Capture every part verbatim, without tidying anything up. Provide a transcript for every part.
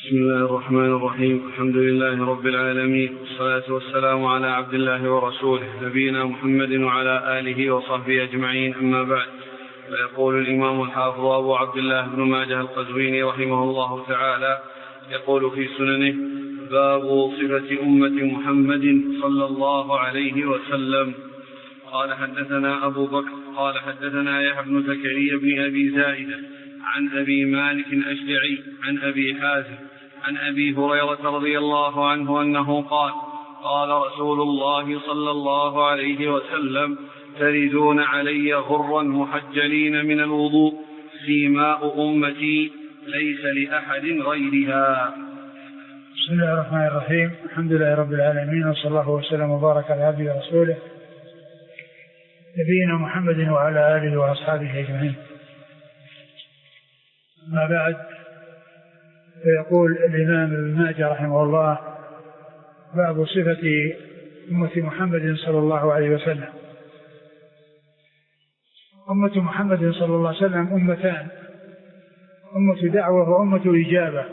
بسم الله الرحمن الرحيم. الحمد لله رب العالمين، والصلاة والسلام على عبد الله ورسوله نبينا محمد وعلى آله وصحبه أجمعين، أما بعد. فيقول الإمام الحافظ أبو عبد الله بن ماجه القزويني رحمه الله تعالى يقول في سننه: باب صفة أمة محمد صلى الله عليه وسلم. قال حدثنا أبو بكر قال حدثنا يحيى بن زكريا بن أبي زائدة عن أبي مالك الأشجعي عن أبي حازم عن أبي هريرة رضي الله عنه أنه قال: قال رسول الله صلى الله عليه وسلم: تردون علي غرا محجلين من الوضوء، سيماء أمتي ليس لأحد غيرها. بسم الله الرحمن الرحيم. الحمد لله رب العالمين، وصلى الله وسلم وبارك على عبده ورسوله نبينا محمد وعلى آله وأصحابه أجمعين. ما بعد، فيقول الإمام ابن ماجه رحمه الله: باب صفة أمة محمد صلى الله عليه وسلم. أمة محمد صلى الله عليه وسلم أمتان: أمة دعوة وأمة إجابة.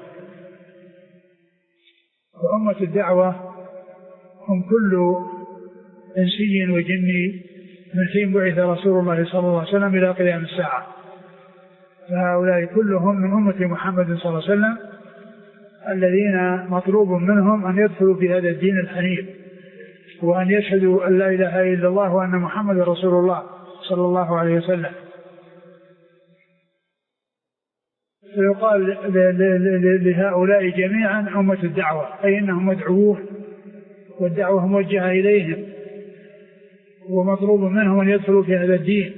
وأمة الدعوة هم كل إنسي وجني من حين بعث رسول الله صلى الله عليه وسلم إلى قيام الساعة، فهؤلاء كلهم من أمة محمد صلى الله عليه وسلم الذين مطلوب منهم أن يدخلوا في هذا الدين الحنيف، وأن يشهدوا أن لا إله إلا الله وأن محمد رسول الله صلى الله عليه وسلم. فيقال لهؤلاء جميعا أمة الدعوة، أي أنهم مدعوون والدعوة موجهة إليهم، ومطلوب منهم أن يدخلوا في هذا الدين.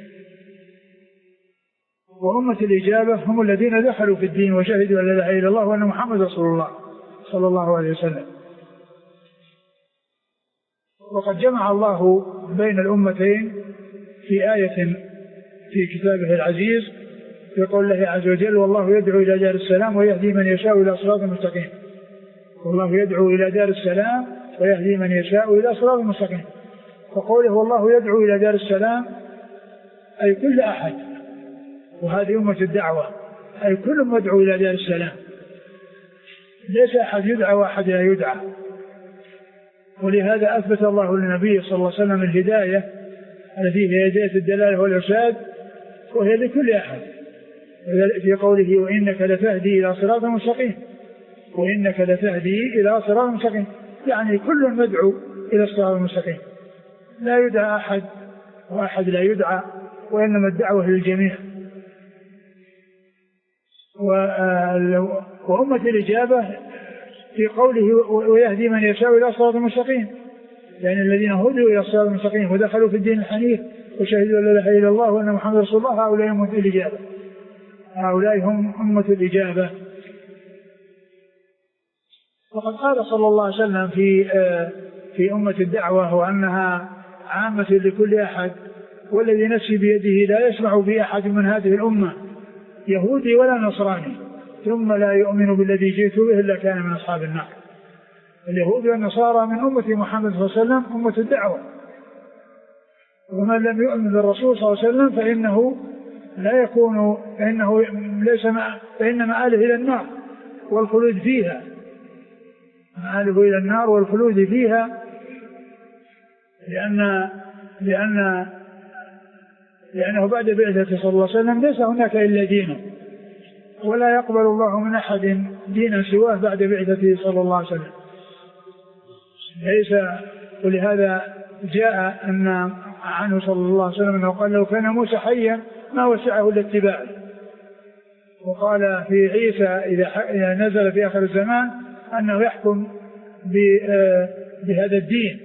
وأمة الإجابة هم الذين دخلوا في الدين وشهدوا أن لا إله إلا الله وأن محمد رسول الله صلى الله عليه وسلم. وقد جمع الله بين الأمتين في آية في كتابه العزيز، يقول الله عز وجل: والله يدعو إلى دار السلام ويهدي من يشاء إلى صراط مستقيم. والله يدعو إلى دار السلام ويهدي من يشاء إلى صراط مستقيم. فقوله والله يدعو إلى دار السلام أي كل أحد، وهذه أمة الدعوة، أي كل مدعو إلى دار السلام، ليس أحد يدعى وأحد لا يدعى. ولهذا أثبت الله للنبي صلى الله عليه وسلم الهداية التي هي هداية الدلالة والإرشاد، وهي لكل أحد، في قوله: وإنك لتهدي إلى صراط مستقيم. وإنك لتهدي إلى صراط مستقيم، يعني كل مدعو إلى الصراط المستقيم، لا يدعى أحد وأحد لا يدعى، وإنما الدعوة للجميع. وأمة الإجابة في قوله: ويهدي من يشاء إلى صراط المستقيم، يعني الذين هدوا إلى الصراط المستقيم ودخلوا في الدين الحنيف وشهدوا أن لا إله إلا الله وأن محمد رسول الله، هؤلاء أمة الإجابة، هؤلاء هم أمة الإجابة. وقد قال صلى الله عليه وسلم في في أمة الدعوة وأنها عامة لكل أحد: والذي نفسي بيده لا يسمع بأحد من هذه الأمة يهودي ولا نصراني ثم لا يؤمن بالذي جئت به إلا كان من أصحاب النار. اليهود والنصارى من أمة محمد صلى الله عليه وسلم أمة الدعوة، ومن لم يؤمن بالرسول صلى الله عليه وسلم فإنه لا يكون فإنه ليس مع فإن مآله إلى النار والخلود فيها، مآله إلى النار والخلود فيها، لأن لأن لأنه بعد بعثته صلى الله عليه وسلم ليس هناك إلا دينه، ولا يقبل الله من أحد دينا سواه بعد بعثته صلى الله عليه وسلم. ليس ولهذا جاء أن عنه صلى الله عليه وسلم أنه قال: لو كان موسى حيا ما وسعه إلا اتباعه. وقال في عيسى إذا نزل في آخر الزمان أنه يحكم بهذا الدين،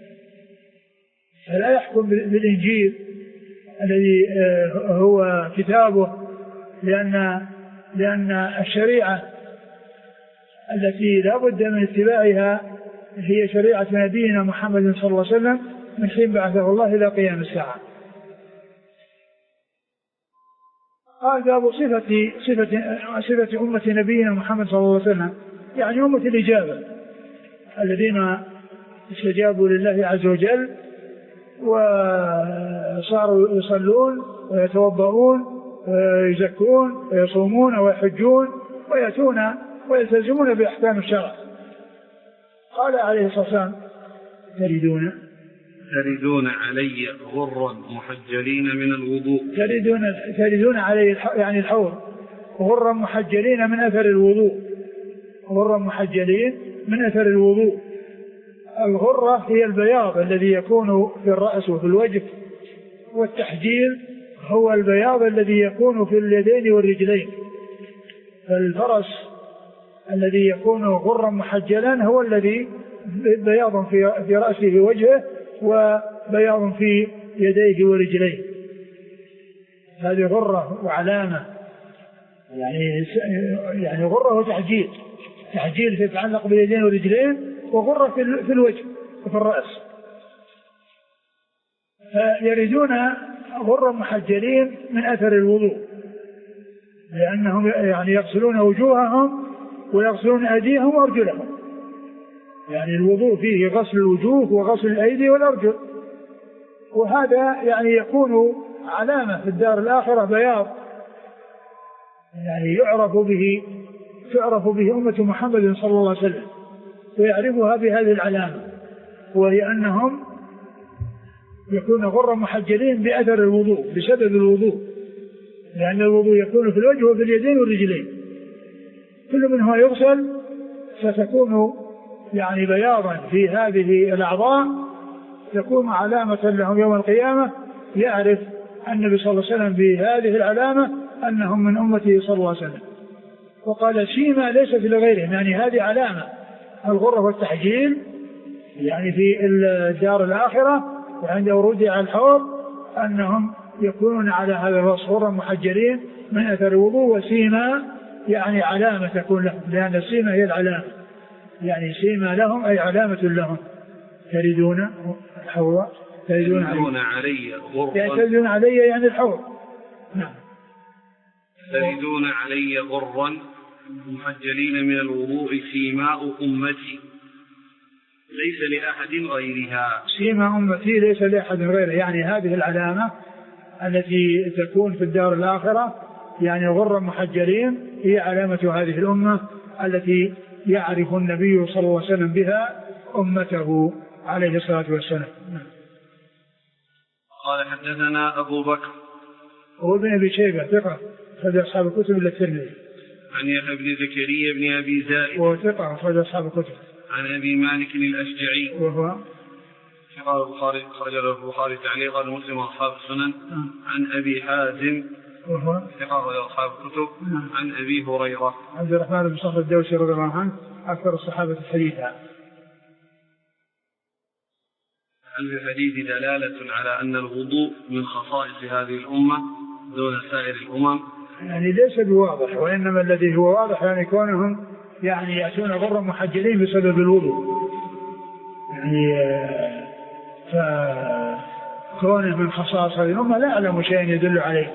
فلا يحكم بالإنجيل الذي هو كتابه، لأن لأن الشريعة التي لا بد من اتباعها هي شريعة نبينا محمد صلى الله عليه وسلم من حين بعثه الله إلى قيام الساعة. قال: باب صفة صفة صفة أمة نبينا محمد صلى الله عليه وسلم، يعني أمة الإجابة الذين استجابوا لله عز وجل وصاروا يصلون ويتوضؤون ويزكون ويصومون ويحجون ويأتون ويلتزمون بأحكام الشرع. قال عليه الصلاة والسلام تردون تردون علي غرا محجلين من الوضوء تردون, تردون علي يعني الحوض غرا محجلين من أثر الوضوء غرا محجلين من أثر الوضوء. الغرة هي البياض الذي يكون في الرأس وفي الوجه، والتحجيل هو البياض الذي يكون في اليدين والرجلين. فالفرس الذي يكون غرا محجلا هو الذي بياض في رأسه ووجهه وبياض في يديه ورجليه. هذه غرة وعلامة، يعني يعني غرة وتحجيل، تحجيل يتعلق باليدين والرجلين، وغرة في الوجه وفي الرأس. فيردون غرا محجلين من أثر الوضوء، لأنهم يعني يغسلون وجوههم ويغسلون أيديهم وأرجلهم. يعني الوضوء فيه غسل الوجوه وغسل الأيدي والأرجل، وهذا يعني يكون علامة في الدار الآخرة، بياض يعني يعرف به تعرف به أمة محمد صلى الله عليه وسلم، ويعرفها بهذه العلامة، وهي أنهم يكون غرا محجلين بأثر الوضوء بسبب الوضوء، لأن الوضوء يكون في الوجه وفي اليدين والرجلين، كل منها يغسل فتكون يعني بياضا في هذه الأعضاء، تكون علامة لهم يوم القيامة. يعرف النبي صلى الله عليه وسلم بهذه العلامة أنهم من أمته صلى الله عليه وسلم. وقال سيما ليس في غيرهم، يعني هذه علامة الغرة والتحجيل يعني في الدار الآخرة وعند ورودها على الحوض أنهم يكونون على هذا الوصف غرا محجلين من أثر الوضوء. وسيما يعني علامة تكون لهم، لأن السيما هي العلامة، يعني سيما لهم أي علامة لهم. تردون الحوض تردون علي غرا يعني تردون علي يعني الحوض. نعم. تردون علي غرا محجلين من الوضوء سيماء أمتي ليس لأحد غيرها. سيماء أمتي ليس لأحد غيرها، يعني هذه العلامة التي تكون في الدار الآخرة يعني غرا محجلين هي علامة هذه الأمة التي يعرف النبي صلى الله عليه وسلم بها أمته عليه الصلاة والسلام. قال حدثنا أبو بكر هو ابن أبي شيبة ثقة أخرج أصحاب الكتب إلا الترمذي. عن يحيى بن زكريا بن أبي زائد وهو ثقة أخرج أصحاب الكتب. عن أبي مالك الأشجعي وهو قال البخاري خرج له البخاري تعليقا ومسلم وأصحاب السنن. عن أبي حازم وهو ثقة أصحاب الكتب. عن أبي هريرة عبد الرحمن بن صخر الدوسي رضي الله عنه أكثر الصحابة حديثا. هل في الحديث دلالة على أن الوضوء من خصائص هذه الأمة دون سائر الأمم؟ يعني ليس بواضح، وإنما الذي هو واضح يعني كونهم يعني يأتون غرا محجلين بسبب الوضوء، يعني فكونه من خصائص هذه الأمة لا أعلم شيئا يدل عليه.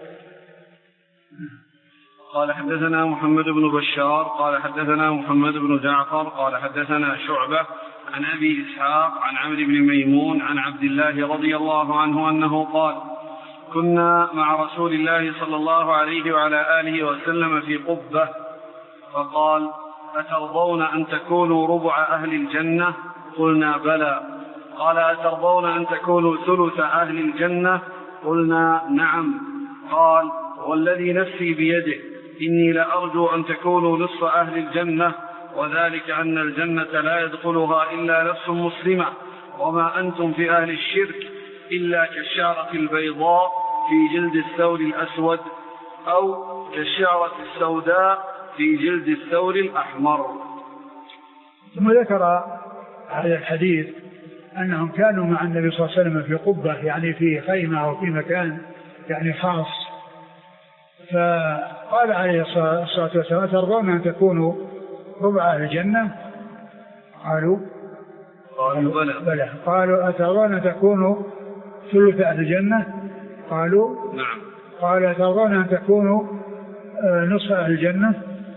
قال حدثنا محمد بن بشار قال حدثنا محمد بن جعفر قال حدثنا شعبة عن أبي إسحاق عن عمرو بن ميمون عن عبد الله رضي الله عنه أنه قال كنا مع رسول الله صلى الله عليه وعلى آله وسلم في قبة فقال أترضون أن تكونوا ربع أهل الجنة؟ قلنا بلى. قال أترضون أن تكونوا ثلث أهل الجنة؟ قلنا نعم. قال والذي نفسي بيده إني لأرجو أن تكونوا نصف أهل الجنة، وذلك أن الجنة لا يدخلها إلا نفس مسلمة، وما أنتم في أهل الشرك إلا كالشعرة البيضاء في جلد الثور الأسود أو كالشعرة السوداء في جلد الثور الأحمر. ثم ذكر هذا الحديث أنهم كانوا مع النبي صلى الله عليه وسلم في قبة، يعني في خيمة أو في مكان يعني خاص، فقال عليه الصلاة والسلام ترضون أن تكونوا ربع أهل الجنة؟ قالوا قالوا بلى. بلى. قالوا أترضون أن تكونوا ثلث أهل الجنة؟ قالوا نعم. قال أترضون أن تكونوا نصف أهل الجنة؟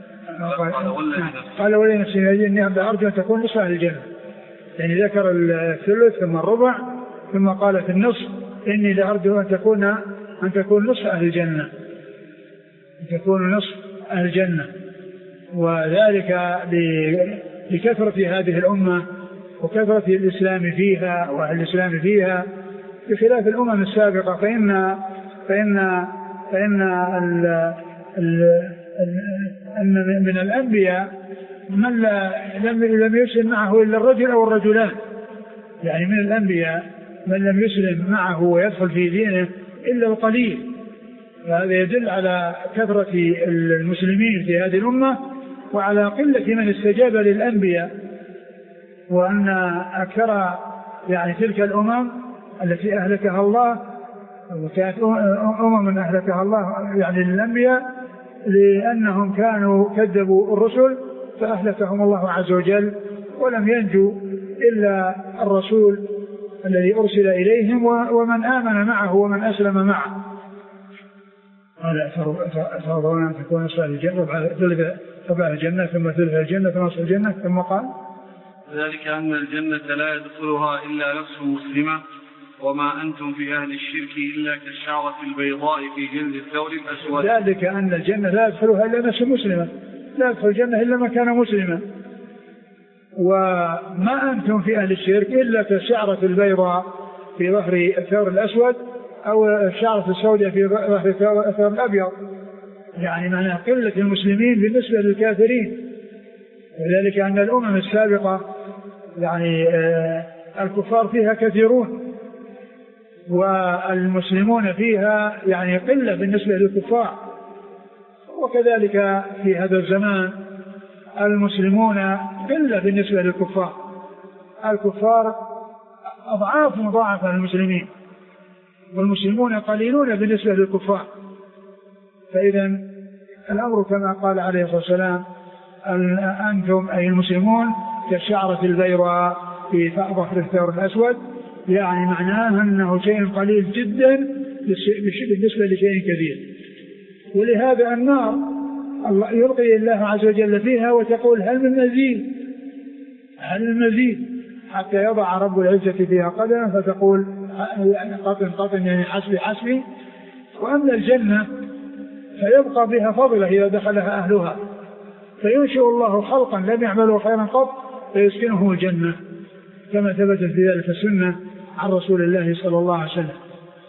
قال ولي نفسي إني أرجو أن تكون نصف أهل الجنة، يعني ذكر الثلث ثم الربع ثم قال في النصف إني لأرجو أن تكون أن تكون نصف أهل الجنة، أن تكون نصف أهل الجنة. وذلك لكثرة هذه الأمة وكثرة الإسلام فيها وأهل الإسلام فيها بخلاف الأمم السابقة. فإن فإن فإن ال ال أن من الأنبياء من لم لم يسلم معه إلا الرجل أو الرجلان، يعني من الأنبياء من لم يسلم معه ويدخل في دينه إلا القليل. وهذا يدل على كثرة المسلمين في هذه الأمة وعلى قلة من استجاب للأنبياء، وأن أكثر يعني تلك الأمم التي أهلكها الله وكانت أمم أهلكها الله يعني للأنبياء لأنهم كانوا كذبوا الرسل فأهلكهم الله عز وجل، ولم ينجو إلا الرسول الذي أرسل إليهم ومن آمن معه ومن أسلم معه. قال فرضونا أن تكون صالح الجنة ربع الجنة ثم ثلث الجنة ثم نصف الجنة ثم قال ذلك أن الجنة لا يدخلها إلا نفس مسلمة وما أنتم في أهل الشرك إلا كالشعرة البيضاء في جلد الثور الأسود. ذلك أن الجنة لا يدخلها إلا نفس مسلمة، لا يدخل الجنة إلا من كان مسلما، وما أنتم في أهل الشرك إلا كالشعرة البيضاء في ظهر الثور الأسود أو الشعرة السوداء في ظهر الثور الأبيض، يعني معنى قلة المسلمين بالنسبة للكافرين. وذلك أن الأمم السابقة يعني آه الكفار فيها كثيرون والمسلمون فيها يعني قلة بالنسبة للكفار، وكذلك في هذا الزمان المسلمون قلة بالنسبة للكفار، الكفار أضعاف مضاعفة للمسلمين والمسلمون قليلون بالنسبة للكفار. فإذا الأمر كما قال عليه الصلاة والسلام أنتم أي المسلمون كالشعرة البيضاء في ظهر الثور الأسود، يعني معناه أنه شيء قليل جدا بالنسبة لشيء كثير. ولهذا النار الله يلقي الله عز وجل فيها وتقول هل من مزيد هل من مزيد حتى يضع رب العزة فيها قدما فتقول قطن قطن يعني حسبي حسبي. وأما الجنة فيبقى بها فضلة إذا دخلها أهلها، فينشئ الله خلقا لم يعملوا خيرا قط فيسكنه الجنة كما ثبتت في ذلك السنة عن رسول الله صلى الله عليه وسلم.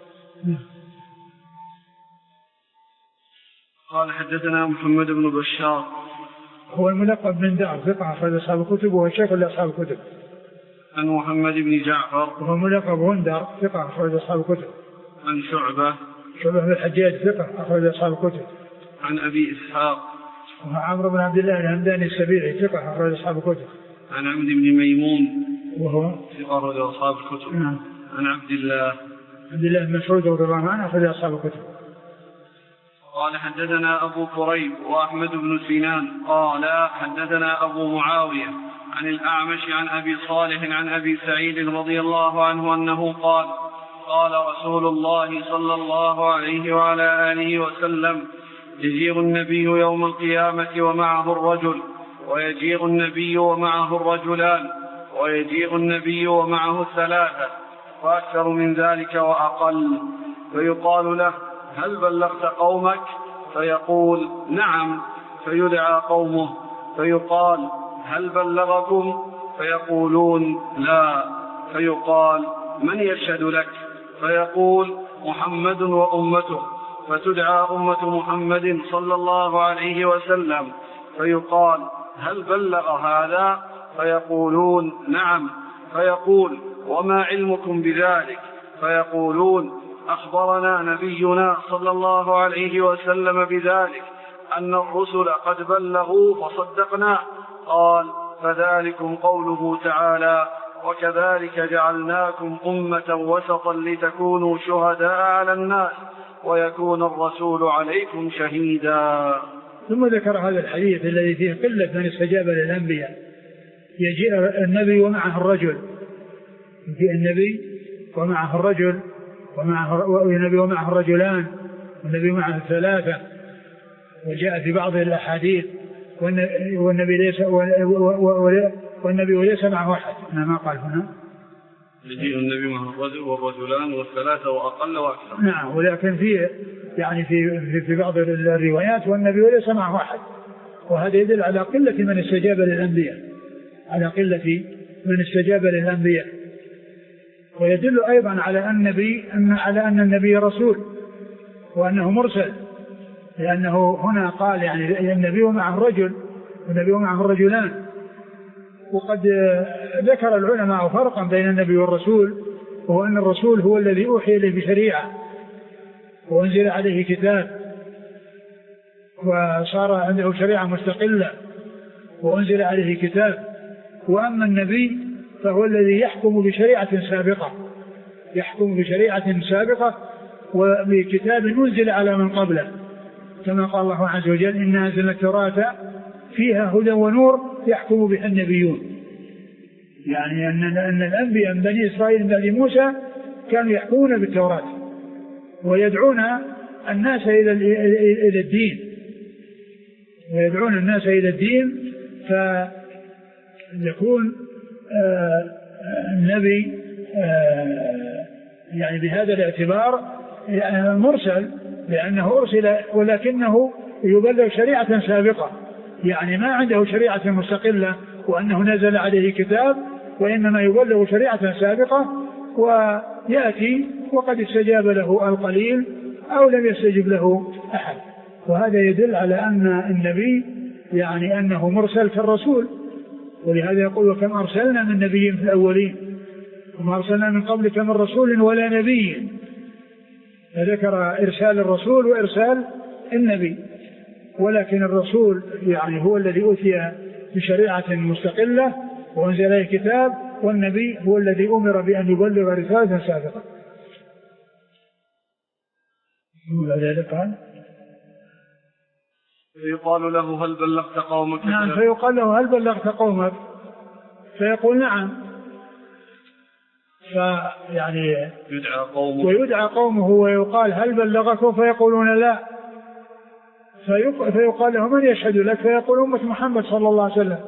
قال حدثنا محمد بن بشار هو الملقب من دار ثقة أخرج أصحاب الكتب وهو شيخ لأصحاب الكتب. عن محمد بن جعفر وهو ملقب غندر ثقة أخرج أصحاب الكتب. عن شعبة شعبة بن الحجاج ثقة أخرج أصحاب الكتب. عن أبي إسحاق وهو عمرو بن عبد الله الهمداني السبيعي ثقة أخرج أصحاب الكتب. عن عبد بن ميمون وهو ثقة أخرج أصحاب الكتب. نعم. عن عبد الله عبد الله بن مسعود رضي الله عنه أخرج أصحاب الكتب. قال حدثنا أبو كريب وأحمد بن سنان قال حدثنا أبو معاوية عن الأعمش عن أبي صالح عن أبي سعيد رضي الله عنه أنه قال قال رسول الله صلى الله عليه وعلى آله وسلم يجيء النبي يوم القيامة ومعه الرجل ويجيء النبي ومعه الرجلان ويجيء النبي ومعه الثلاثة وأكثر من ذلك وأقل، فيقال له هل بلغت قومك؟ فيقول نعم، فيدعى قومه فيقال هل بلغكم؟ فيقولون لا، فيقال من يشهد لك؟ فيقول محمد وأمته، فتدعى أمة محمد صلى الله عليه وسلم فيقال هل بلغ هذا؟ فيقولون نعم، فيقول وما علمكم بذلك؟ فيقولون أخبرنا نبينا صلى الله عليه وسلم بذلك أن الرسل قد بلغوا فصدقنا. قال فذلكم قوله تعالى وكذلك جعلناكم أمة وسطا لتكونوا شهداء على الناس ويكون الرسول عليكم شهيدا. ثم ذكر هذا الحديث الذي فيه قلة من استجاب للأنبياء. يجيء النبي ومعه الرجل، يجيء النبي ومعه الرجل ومعه والنبي ومعه الرجلان والنبي معه الثلاثة، وجاء في بعض الأحاديث والنبي ليس والنبي ليس معه أحد. أنا ما قال هنا يجيء النبي معه الرجل والرجلان والثلاثة وأقل وأكثر. نعم، ولكن في يعني في في بعض الروايات والنبي ليس معه أحد، وهذا يدل على قلة من استجاب للأنبياء على قلة من استجاب للأنبياء. ويدل أيضا على أن النبي أن على أن النبي رسول وأنه مرسل، لأنه هنا قال يعني النبي معه رجل والنبي معه رجلان. وقد ذكر العلماء فرقا بين النبي والرسول، وهو أن الرسول هو الذي أوحي إليه بشريعة وأنزل عليه كتاب وصار عنده شريعة مستقلة وأنزل عليه كتاب. وأما النبي فهو الذي يحكم بشريعة سابقة يحكم بشريعة سابقة وبكتاب أنزل على من قبله، كما قال الله عز وجل إنا أنزلنا التوراة فيها هدى ونور يحكم بها النبيون. يعني أن أن الأنبياء من بني إسرائيل من بعد موسى كانوا يحكمون بالتوراة ويدعون الناس إلى إلى الدين ويدعون الناس إلى الدين فيكون آه النبي آه يعني بهذا الاعتبار يعني مرسل، لأنه أرسل ولكنه يبلغ شريعة سابقة، يعني ما عنده شريعة مستقلة وأنه نزل عليه كتاب، وإنما يبلغ شريعة سابقة ويأتي وقد استجاب له القليل أو لم يستجب له أحد. وهذا يدل على أن النبي يعني أنه مرسل كالرسول، ولهذا يقول وكم أرسلنا من نبي في الأولين وما أرسلنا من قبلك من رسول ولا نبي، فذكر إرسال الرسول وإرسال النبي. ولكن الرسول يعني هو الذي أوتي بشريعة مستقلة وأنزل عليه كتاب، والنبي هو الذي أمر بأن يبلغ رسالة سابقة. قال فيقال له هل بلغت قومك؟ نعم، فيقال له هل بلغت قومك؟ فيقول نعم، فيعني يدعى قومه ويدعى قومه ويقال هل بلغكم؟ فيقولون لا، فيقال له من يشهد لك؟ فيقول أمة محمد صلى الله عليه وسلم.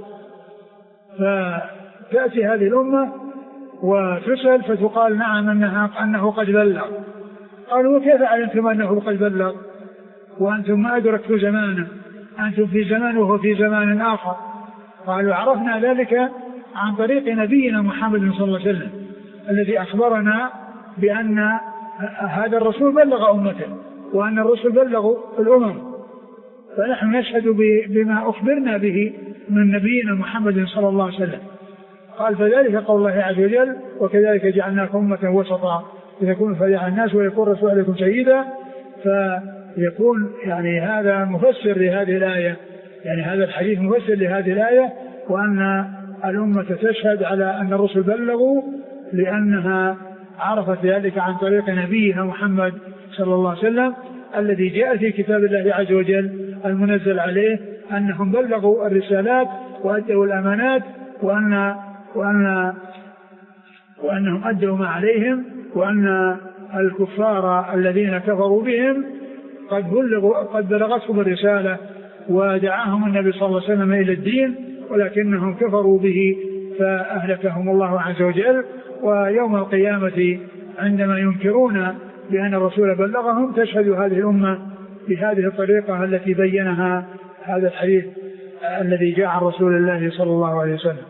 فتأتي هذه الأمة وتسأل فتقال نعم أنها أنه قد بلغ. قالوا وكيف علمتم أنه قد بلغ وأنتم ما أدركتوا زمانه؟ أنتم في زمان وهو في زمان آخر. قالوا عرفنا ذلك عن طريق نبينا محمد صلى الله عليه وسلم الذي أخبرنا بأن هذا الرسول بلغ أمته وأن الرسل بلغوا الأمم، فنحن نشهد بما أخبرنا به من نبينا محمد صلى الله عليه وسلم. قال فذلك قول الله عز وجل وكذلك جعلناكم أمة وسطا لتكونوا شهداء على الناس ويكون الرسول عليكم شهيدا. فيكون يعني هذا مفسر لهذه الآية، يعني هذا الحديث مفسر لهذه الآية، وأن الأمة تشهد على أن الرسل بلغوا لأنها عرفت ذلك عن طريق نبيها محمد صلى الله عليه وسلم الذي جاء في كتاب الله عز وجل المنزل عليه أنهم بلغوا الرسالات وأدوا الأمانات وأن وأن وأنهم أدوا ما عليهم، وأن الكفار الذين كفروا بهم قد بلغوا قد بلغتهم الرسالة ودعاهم النبي صلى الله عليه وسلم إلى الدين، ولكنهم كفروا به فأهلكهم الله عز وجل. ويوم القيامة عندما ينكرون بأن الرسول بلغهم تشهد هذه الأمة بهذه الطريقة التي بينها هذا الحديث الذي جاء عن رسول الله صلى الله عليه وسلم.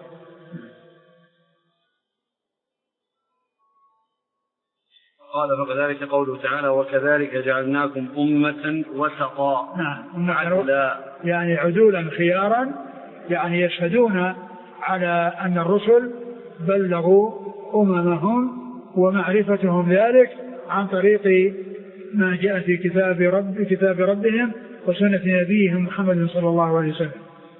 قال فكذلك قوله تعالى وكذلك جعلناكم أمة وسطا. نعم، يعني عدولا خيارا، يعني يشهدون على أن الرسل بلغوا أممهم ومعرفتهم ذلك عن طريق ما جاء في كتاب رب كتاب ربهم وسنة نبيهم محمد صلى الله عليه وسلم.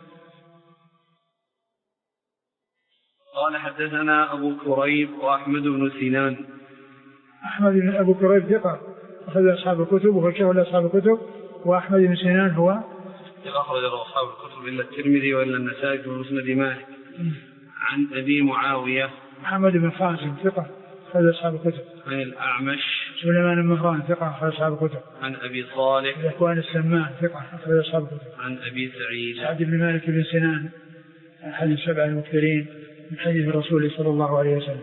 قال حدثنا أبو كريب وأحمد بن سنان. أحمد بن أبو كريب ثقة أخرج أصحاب الكتب وهو شيخ أصحاب الكتب، وأحمد بن سنان هو أخرج أصحاب الكتب إلا الترمذي وإلا النسائي ومسند مالك. عن أبي معاوية محمد بن خازم ثقة أخرج أصحاب الكتب. عن الأعمش سليمان بن مهران ثقة أخرج أصحاب الكتب. عن أبي صالح ذكوان السمان ثقة أخرج أصحاب الكتب. عن أبي سعيد سعد بن مالك بن سنان أحد السبع المكثرين من حديث الرسول صلى الله عليه وسلم.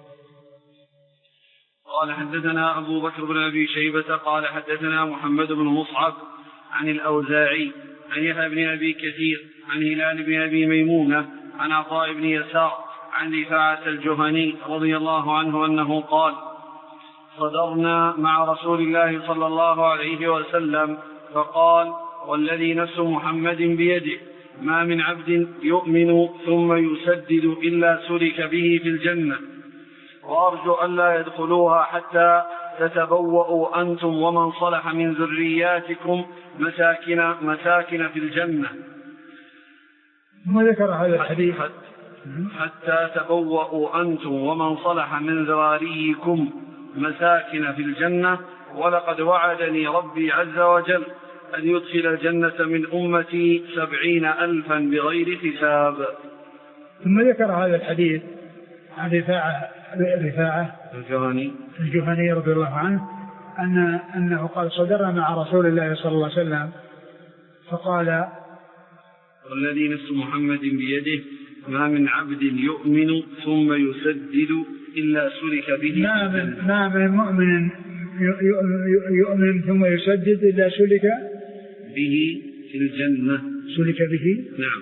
قال حدثنا أبو بكر بن أبي شيبة قال حدثنا محمد بن مصعب عن الأوزاعي عن يحيى بن أبي كثير عن هلال بن أبي ميمونة عن عطاء بن يسار عن رفاعة الجهني رضي الله عنه أنه قال: صدرنا مع رسول الله صلى الله عليه وسلم فقال: والذي نفس محمد بيده ما من عبد يؤمن ثم يسدد إلا سلك به في الجنة، وأرجو ألا يدخلوها حتى تتبوأوا أنتم ومن صلح من ذرياتكم مساكن, مساكن في الجنة. ما ذكر هذا الحديث حتى تبوأوا أنتم ومن صلح من ذراريكم مساكن في الجنة، ولقد وعدني ربي عز وجل أن يدخل الجنة من أمتي سبعين ألفا بغير حساب. ثم ذكر هذا الحديث عن رفاعة رفاعة الجهني الجهني رضي الله عنه أن أنه قال: صدرنا مع رسول الله صلى الله عليه وسلم فقال: والذي نفس محمد بيده ما من عبد يؤمن ثم يسدد إلا سلك به ما من, ما من مؤمن يؤمن ثم يسدد إلا سلك به في الجنة. سلك به نعم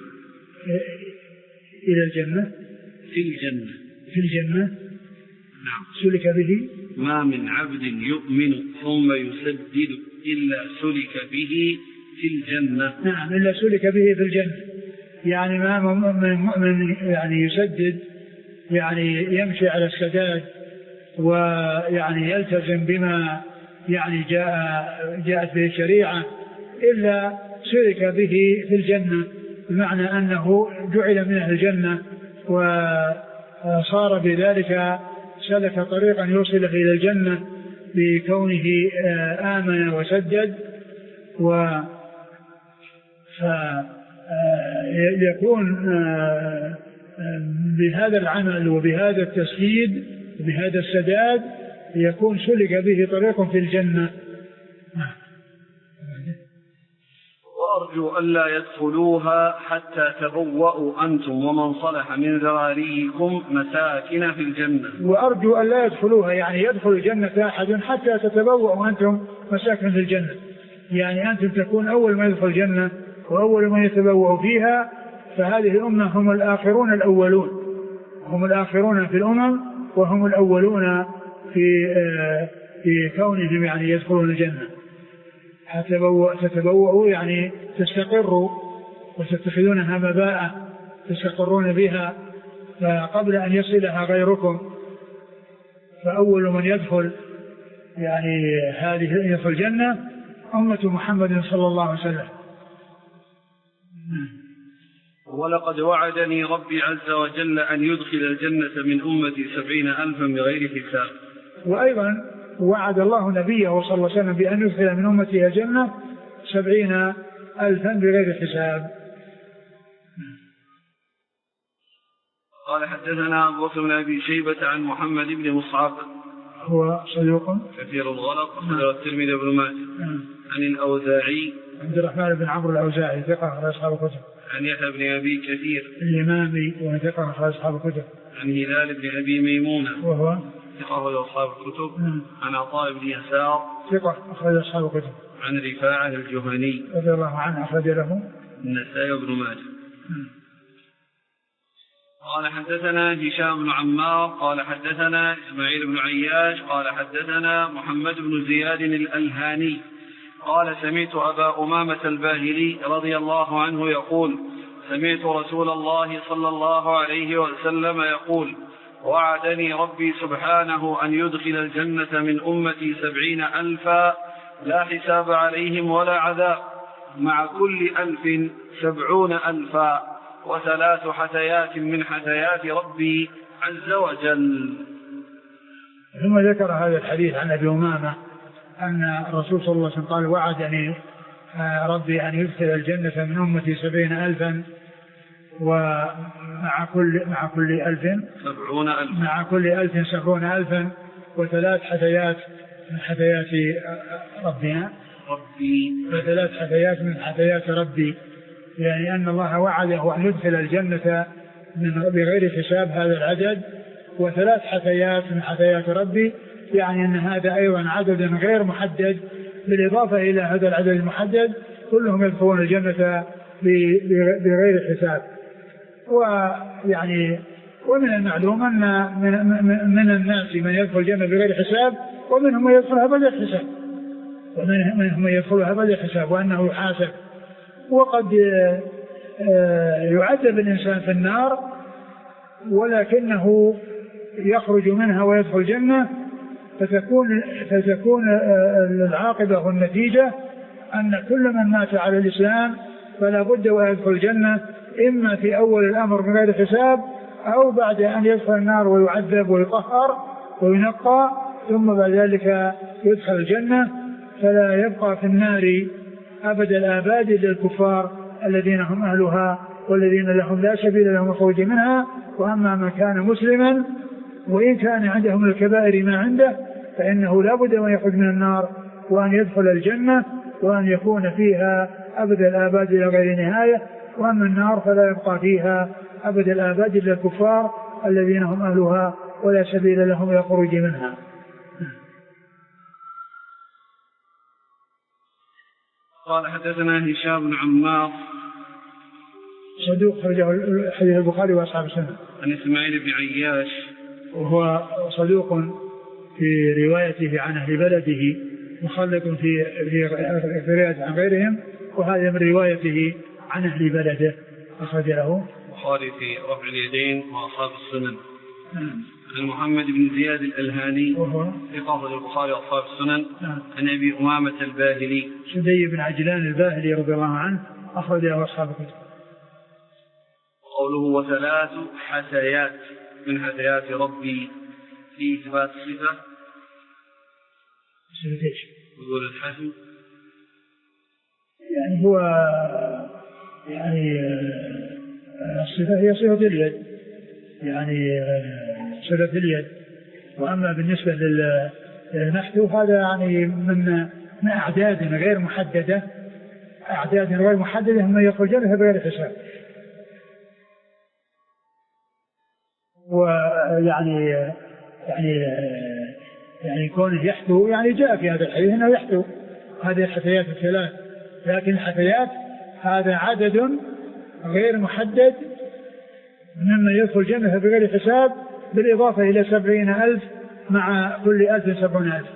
إلى الجنة في الجنة في الجنة نعم سلك به. ما من عبد يؤمن ثم يسدد إلا سلك به في الجنة. نعم إلا سلك به في الجنة، يعني ما من مؤمن يعني يسدد يعني يمشي على السداد ويعني يلتزم بما يعني جاء جاءت به الشريعة إلا سلك به في الجنة، بمعنى أنه جعل من أهل الجنة وصار بذلك سلك طريقا يوصله إلى الجنة بكونه آمن وسدد، و فيكون بهذا العمل وبهذا التسديد وبهذا السداد يكون سلك به طريق في الجنة. وأرجو ألا يدخلوها حتى تبوأوا أنتم ومن صلح من ذراريكم مساكن في الجنة. وأرجو ألا يدخلوها يعني يدخل الجنة أحد حتى تتبوأوا أنتم مساكن في الجنة، يعني أنتم تكون أول ما يدخل الجنة وأول من يتبوأ فيها، فهذه الأمة هم الآخرون الأولون، هم الآخرون في الأمم وهم الأولون في في كونهم يعني يدخلون الجنة. تتبوأوا يعني تستقروا وتتخذونها مباء تستقرون بها، فقبل أن يصلها غيركم فأول من يدخل يعني هذه يدخل الجنة أمة محمد صلى الله عليه وسلم. ولقد وعدني ربي عز وجل أن يدخل الجنة من أمتي سبعين ألفا بغير حساب. وأيضا وعد الله نبيه صلى الله عليه وسلم بأن يدخل من أمته الجنة سبعين ألفا بغير حساب. قال: حدثنا أبو بكر بن أبي شيبة عن محمد بن مصعب هو صدوق كثير الغلط أخرجه الترمذي وابن ماجه. عن الأوزاعي عبد الرحمن بن عمرو الأوزاعي ثقة أخرج أصحاب الكتب. عن يحيى بن أبي كثير الإمامي وثقة أخرج أصحاب الكتب. عن هلال بن أبي ميمونة وهو ثقة أخرج أصحاب الكتب. عن عطاء بن يسار ثقة أخرج أصحاب الكتب. عن رفاعة الجهني رضي الله عنه أخرج له النسائي وابن ماجه. قال: حدثنا هشام بن عمار قال حدثنا إسماعيل بن عياش قال حدثنا محمد بن زياد الألهاني قال: سمعت أبا أمامة الباهلي رضي الله عنه يقول: سمعت رسول الله صلى الله عليه وسلم يقول: وعدني ربي سبحانه أن يدخل الجنة من أمتي سبعين ألفا لا حساب عليهم ولا عذاب، مع كل ألف سبعون ألفا وثلاث حثيات من حثيات ربي عز وجل. ثم ذكر هذا الحديث عن أبي أمامة أن الرسول صلى الله عليه وسلم قال: وعدني ربي أن يدخل الجنة من أمتي سبعين ألفا ومع كل مع كل ألف سبعون ألفا مع كل ألف سبعون ألفا وثلاث حثيات من حثيات ربنا ربي وثلاث حثيات من حثيات ربي، يعني أن الله وعده أن يدخل الجنة من بغير حساب هذا العدد، وثلاث حثيات من حثيات ربي، يعني أن هذا أيضا عدد غير محدد بالإضافة إلى هذا العدد المحدد، كلهم يدخلون الجنة بغير حساب. ويعني ومن المعلوم أن من, من الناس من يدخل الجنة بغير حساب ومنهم من يدخلها بغير حساب ومنهم من يدخلها بغير حساب وأنه يحاسب. وقد يعذب الإنسان في النار ولكنه يخرج منها ويدخل الجنة، فتكون, فتكون العاقبة والنتيجة أن كل من مات على الإسلام فلا بد ويدخل الجنة، إما في أول الأمر من غير حساب أو بعد أن يدخل النار ويعذب ويطهر وينقى ثم بعد ذلك يدخل الجنة، فلا يبقى في النار أبد الآباد إلا الكفار الذين هم أهلها والذين لهم لا سبيل لهم الخروج منها. وأما من كان مسلما وإن كان عنده من الكبائر ما عنده فإنه لا بد أن يخرج من النار وأن يدخل الجنة وأن يكون فيها أبد الآباد إلى غير نهاية. وأما النار فلا يبقى فيها أبد الآباد إلا الكفار الذين هم أهلها ولا سبيل لهم إلى الخروج منها. قال حدثنا هشام بن عمار صدوق خرجه حديث البخاري وأصحاب السنة. عن إسماعيل بن عياش وهو صدوق في روايته عن أهل بلده مخلق في في روايته عن غيرهم، وهذا من روايته عن أهل بلده أخرج له البخاري في رفع اليدين وأصحاب السنن. عن محمد بن زياد الألهاني وهو ثقة البخاري وأصحاب السنن. نعم. عن أبي أمامة الباهلي سدي بن عجلان الباهلي رضي الله عنه أخرج له أصحاب الكتب. قوله وثلاث حسيات من حسيات ربي في إثبات الصفة. صفة إيش؟ وذول الحسن يعني هو يعني الصفة هي صفة اليد، يعني صفة اليد. وأما بالنسبة للنحت هذا يعني من من أعداد غير محددة، أعداد غير محددة من يدخل الجنة بغير حساب. ويعني يعني يعني كونه يحثو يعني جاء في هذا الحديث انه يحثو هذه الحثيات الثلاث، لكن الحثيات هذا عدد غير محدد ممن يدخل الجنة بغير حساب، بالإضافة إلى سبعين ألف مع كل ألف سبعون ألف.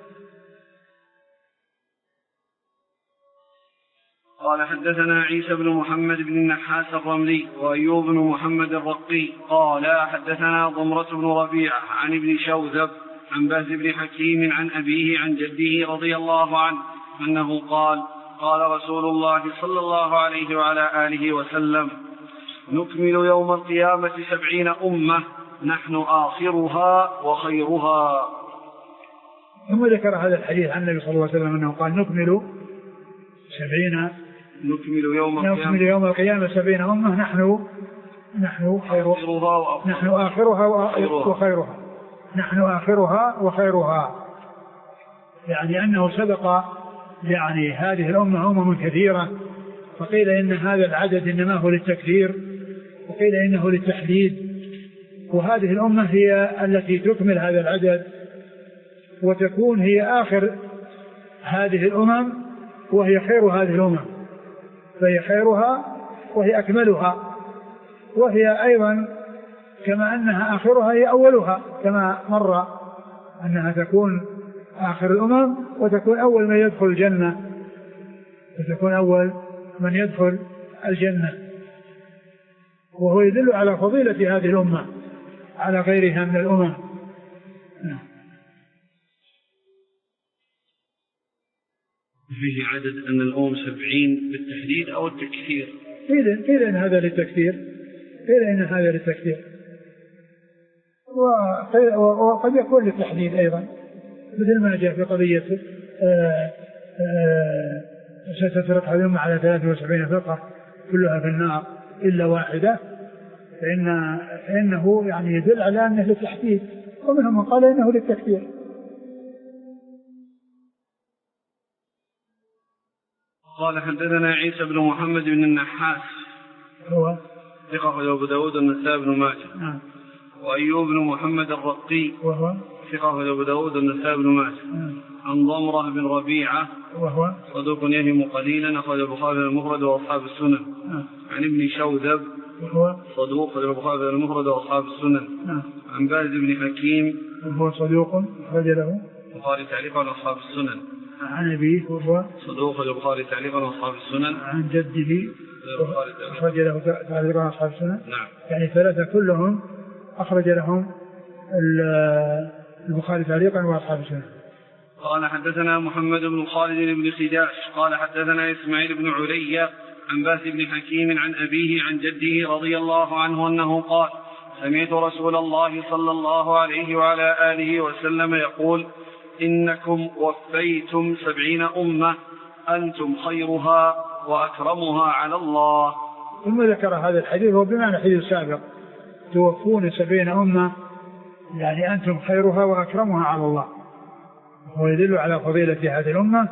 قال حدثنا عيسى بن محمد بن النحاس الرملي وأيوب بن محمد الرقي قال حدثنا ضمرة بن ربيعة عن ابن شوذب عن بهز بن حكيم عن أبيه عن جده رضي الله عنه أنه قال قال رسول الله صلى الله عليه وعلى آله وسلم نكمل يوم القيامة سبعين أمة نحن آخرها وخيرها. ثم ذكر هذا الحديث عن النبي صلى الله عليه وسلم أنه قال نكمل سبعين نكمل يوم القيامة نكمل يوم القيامة سبعين أمة نحن نحن خيرها نحن آخرها وخيرها نحن آخرها وخيرها. يعني أنه سبق يعني هذه الأمة أمم كثيرة، فقيل إن هذا العدد إنما هو للتكثير وقيل إنه للتحديد، وهذه الأمة هي التي تكمل هذا العدد وتكون هي آخر هذه الأمم وهي خير هذه الأمم، فهي خيرها وهي أكملها، وهي أيضا كما أنها آخرها هي أولها كما مر أنها تكون آخر الأمم وتكون أول من يدخل الجنة وتكون أول من يدخل الجنة. وهو يدل على فضيلة هذه الأمة على غيرها من الأمم. فيه عدد أن الأمم سبعين بالتحديد أو التكثير؟ قيل إن هذا للتكثير قيل إن هذا للتكثير وقد يكون للتحديد أيضا، مثل ما جاء في قضية ستفرق هذه الأمة على ثلاثة وسبعين فرقة كلها في النار إلا واحدة، فإن إنه يعني يدل على أنه للتحديد، ومنهم من قال إنه للتكثير. قال حدثنا عيسى بن محمد بن النحاس هو ثقة أبو داود والنسائي بن ماجه. نعم. وأيوب بن محمد الرقي وهو ثقة أبو داود والنسائي بن ماجه. نعم. عن ضمرة بن ربيعة وهو صدوق يهم قليلا أخرج البخاري المفرد وأصحاب السنن. نعم. عن ابن شوذب وهو صدوق أخرج البخاري المفرد وأصحاب السنن. نعم. عن باز بن حكيم وهو صدوق أخرج له البخاري تعليقا وأصحاب السنن. عن أبيه وهو صدوق أخرج البخاري تعليقا وأصحاب السنن. عن جده أخرج له تعليقا وأصحاب السنن. نعم. يعني ثلاثة كلهم أخرج لهم البخاري تعليقا وأصحاب السنن. قال حدثنا محمد بن خالد بن خداش قال حدثنا إسماعيل بن علي عن باز بن حكيم عن أبيه عن جده رضي الله عنه أنه قال سمعت رسول الله صلى الله عليه وعلى آله وسلم يقول إنكم وفيتم سبعين أمة أنتم خيرها وأكرمها على الله. ثم ذكر هذا الحديث وبمعنى الحديث السابق توفون سبعين أمة يعني أنتم خيرها وأكرمها على الله، وهو يدل على فضيلة هذه الأمة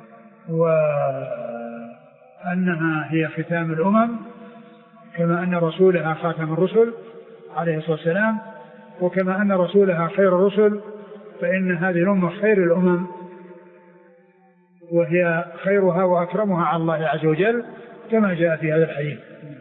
وأنها هي ختام الأمم كما أن رسولها خاتم الرسل عليه الصلاة والسلام، وكما أن رسولها خير الرسل فإن هذه الأمة خير الأمم وهي خيرها وأكرمها على الله عز وجل كما جاء في هذا الحديث.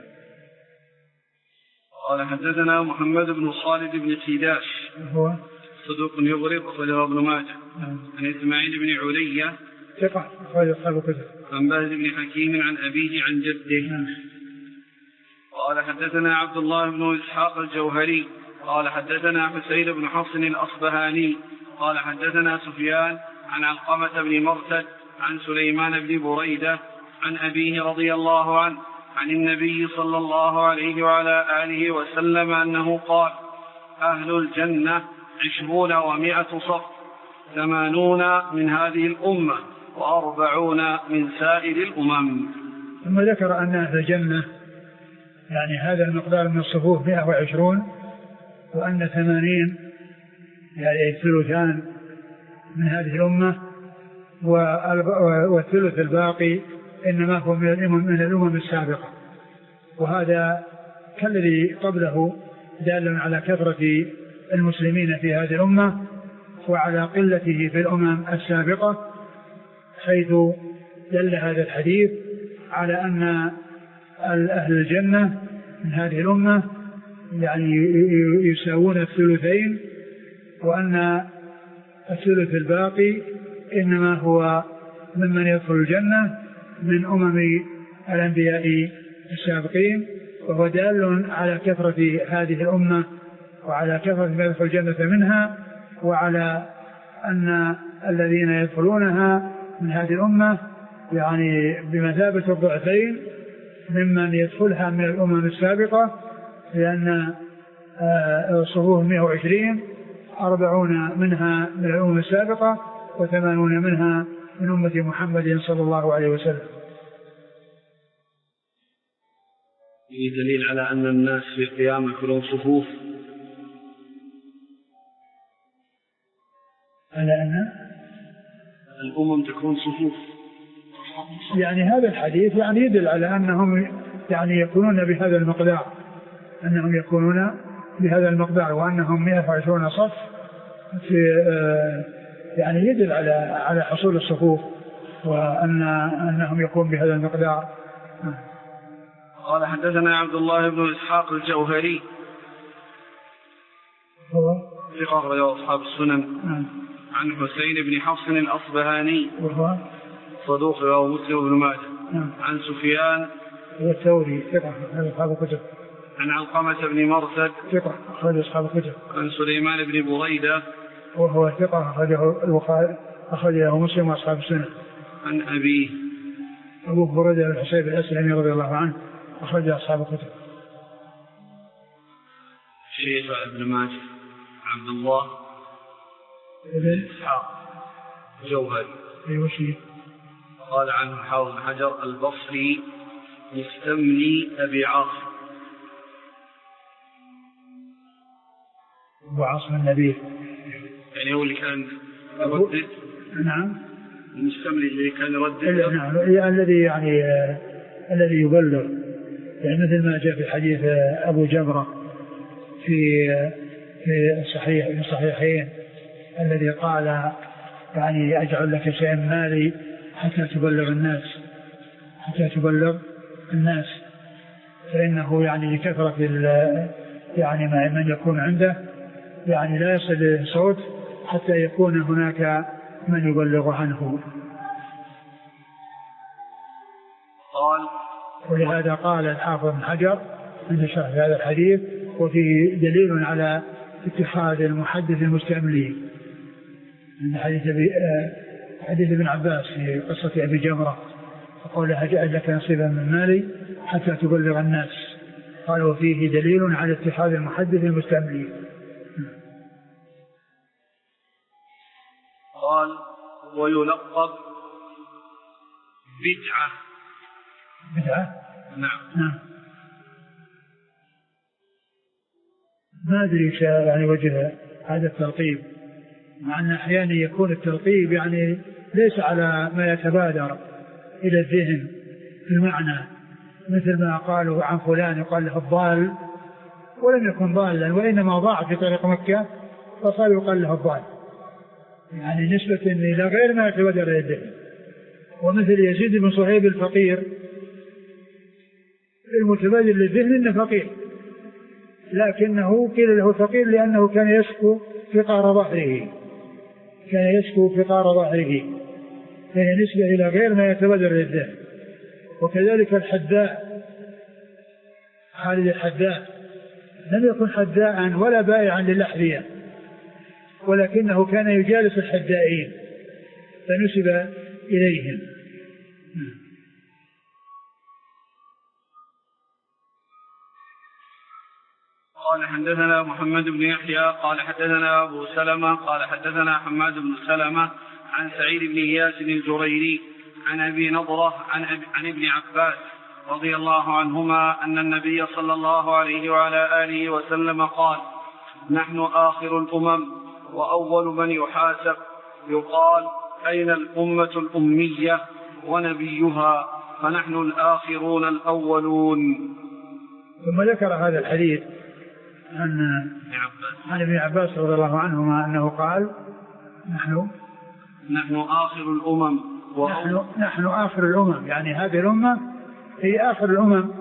قال حدثنا محمد بن خالد بن خداش هو صدوق يغرق أخرجه ابن ماجه. عن إسماعيل بن علي ثقة أخرج أصحاب الكتب. عن باز بن حكيم عن أبيه عن جده. قال حدثنا عبد الله بن إسحاق الجوهري قال حدثنا حسين بن حفص الأصبهاني قال حدثنا سفيان عن علقمة بن مرثد عن سليمان بن بريدة عن أبيه رضي الله عنه عن النبي صلى الله عليه وعلى آله وسلم أنه قال أهل الجنة عشرون ومائة صف ثمانون من هذه الأمة وأربعون من سائر الأمم. ثم ذكر أن أهل الجنة يعني هذا المقدار من الصفوف مائة وعشرون وأن ثمانين يعني الثلثان من هذه الأمة والثلث الباقي إنما هو من الأمم من الأمم السابقة، وهذا كالذي قبله دال على كثرة المسلمين في هذه الأمة وعلى قلته في الأمم السابقة، حيث دل هذا الحديث على أن أهل الجنة من هذه الأمة يعني يساوون الثلثين، وأن الثلث الباقي إنما هو ممن يدخل الجنة من أمم الأنبياء السابقين، وهو دال على كثرة هذه الأمة وعلى كثرة ما يدخل الجنة منها، وعلى أن الذين يدخلونها من هذه الأمة يعني بمثابة الضعفين ممن يدخلها من الأمم السابقة، لأن صفوف مائة وعشرين أربعون منها من الأمم السابقة وثمانون منها من أمة محمد صلى الله عليه وسلم. فيه دليل على أن الناس في القيامة يكونون صفوف، على أن الأمم تكون صفوف، يعني هذا الحديث يعني يدل على أنهم يعني يكونون بهذا المقدار، أنهم يكونون بهذا المقدار وأنهم مائة وعشرين صف في يعني يدل على على حصول الصفوف وأن أنهم يكون بهذا المقدار. قال حدثنا عبد الله بن إسحاق الجوهري هو ثقة أخرج أصحاب السنن. عن حسين بن حفص الأصبهاني وهو صدوق رواه مسلم بن ماجه. عن سفيان والثوري ثقة أخرج أصحاب الكتب. عن علقمة بن مرثد ثقة أخرج أصحاب الكتب. عن سليمان بن بريدة وهو ثقة أخرجه البخاري أخرجه مسلم وأصحاب السنن. عن أبيه أبو بريدة الحسين الأسلمي رضي الله عنه أخرج أصحاب الكتب. شيخ ابن ماجه عبد الله بن إسحاق الجوهري وشيء قال عنه حافظ بن حجر البصري مستملي أبي عاصم أبو عاصم النبي، يعني هو اللي كان يردد. نعم المستملي اللي كان يردد. نعم الذي يعني آه الذي يبلغ، يعني مثل ما جاء في حديث آه أبو جمرة في آه في الصحيح في الصحيحين الذي قال يعني أجعل لك شيئا مالي حتى تبلغ الناس حتى تبلغ الناس فإنه يعني لكثرة يعني من يكون عنده يعني لا يصل الصوت حتى يكون هناك من يبلغ عنه. قال ولهذا قال الحافظ بن حجر عند شرح هذا الحديث وفي دليل على اتخاذ المحدث المستملي من حديث حديث ابن عباس في قصة أبي جمرة فقال أجعل لك نصيبا من مالي حتى تبلغ الناس قال وفيه دليل على اتخاذ المحدث المستملي. قال ويلقب بدعة. بدعة؟ نعم. نعم. ما أدري يعني وجه هذا التلقيب مع أن أحيانا يكون التلقيب يعني ليس على ما يتبادر إلى الذهن في المعنى مثل ما قالوا عن فلان يقال له الضال ولم يكن ضالا وإنما ضاع في طريق مكة فصار يقال له الضال يعني نسبة إلى غير ما يتبادر إلى الذهن. ومثل يزيد بن صهيب الفقير المتبادر للذهن إنه فقير لكنه قيل له فقير لأنه كان يشكو فقار ظهره كان يشكو فقار ظهره فهي نسبة إلى غير ما يتبادر للذهن. وكذلك الحداء خالد الحداء لم يكن حداء ولا بائعا للأحذية ولكنه كان يجالس الحدائين فنسب إليهم. قال حدثنا محمد بن يحيى قال حدثنا أبو سلمة قال حدثنا حماد بن سلمة عن سعيد بن إياس الجريري عن أبي نضرة عن, عن ابن عباس رضي الله عنهما أن النبي صلى الله عليه وعلى آله وسلم قال نحن آخر الأمم وأول من يحاسب يقال أين الأمة الأمية ونبيها فنحن الآخرون الأولون. ثم ذكر هذا الحديث عن عن ابن عباس رضي الله عنهما أنه قال نحن نحن آخر الأمم نحن, نحن آخر الأمم يعني هذه الأمة هي آخر الأمم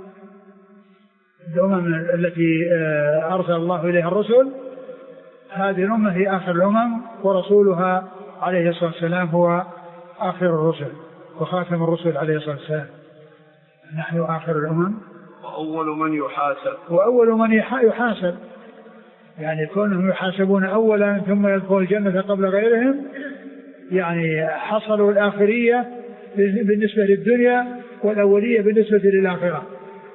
الأمم التي أرسل الله إليها الرسل هذه الأمة هي آخر الأمم ورسولها عليه الصلاة والسلام هو آخر الرسل وخاتم الرسل عليه الصلاة والسلام. نحن آخر الأمم وأول من يحاسب وأول من يحاسب يعني كونهم يحاسبون أولا ثم يدخل الجنة قبل غيرهم يعني حصلوا الآخرية بالنسبة للدنيا والأولية بالنسبة للآخرة.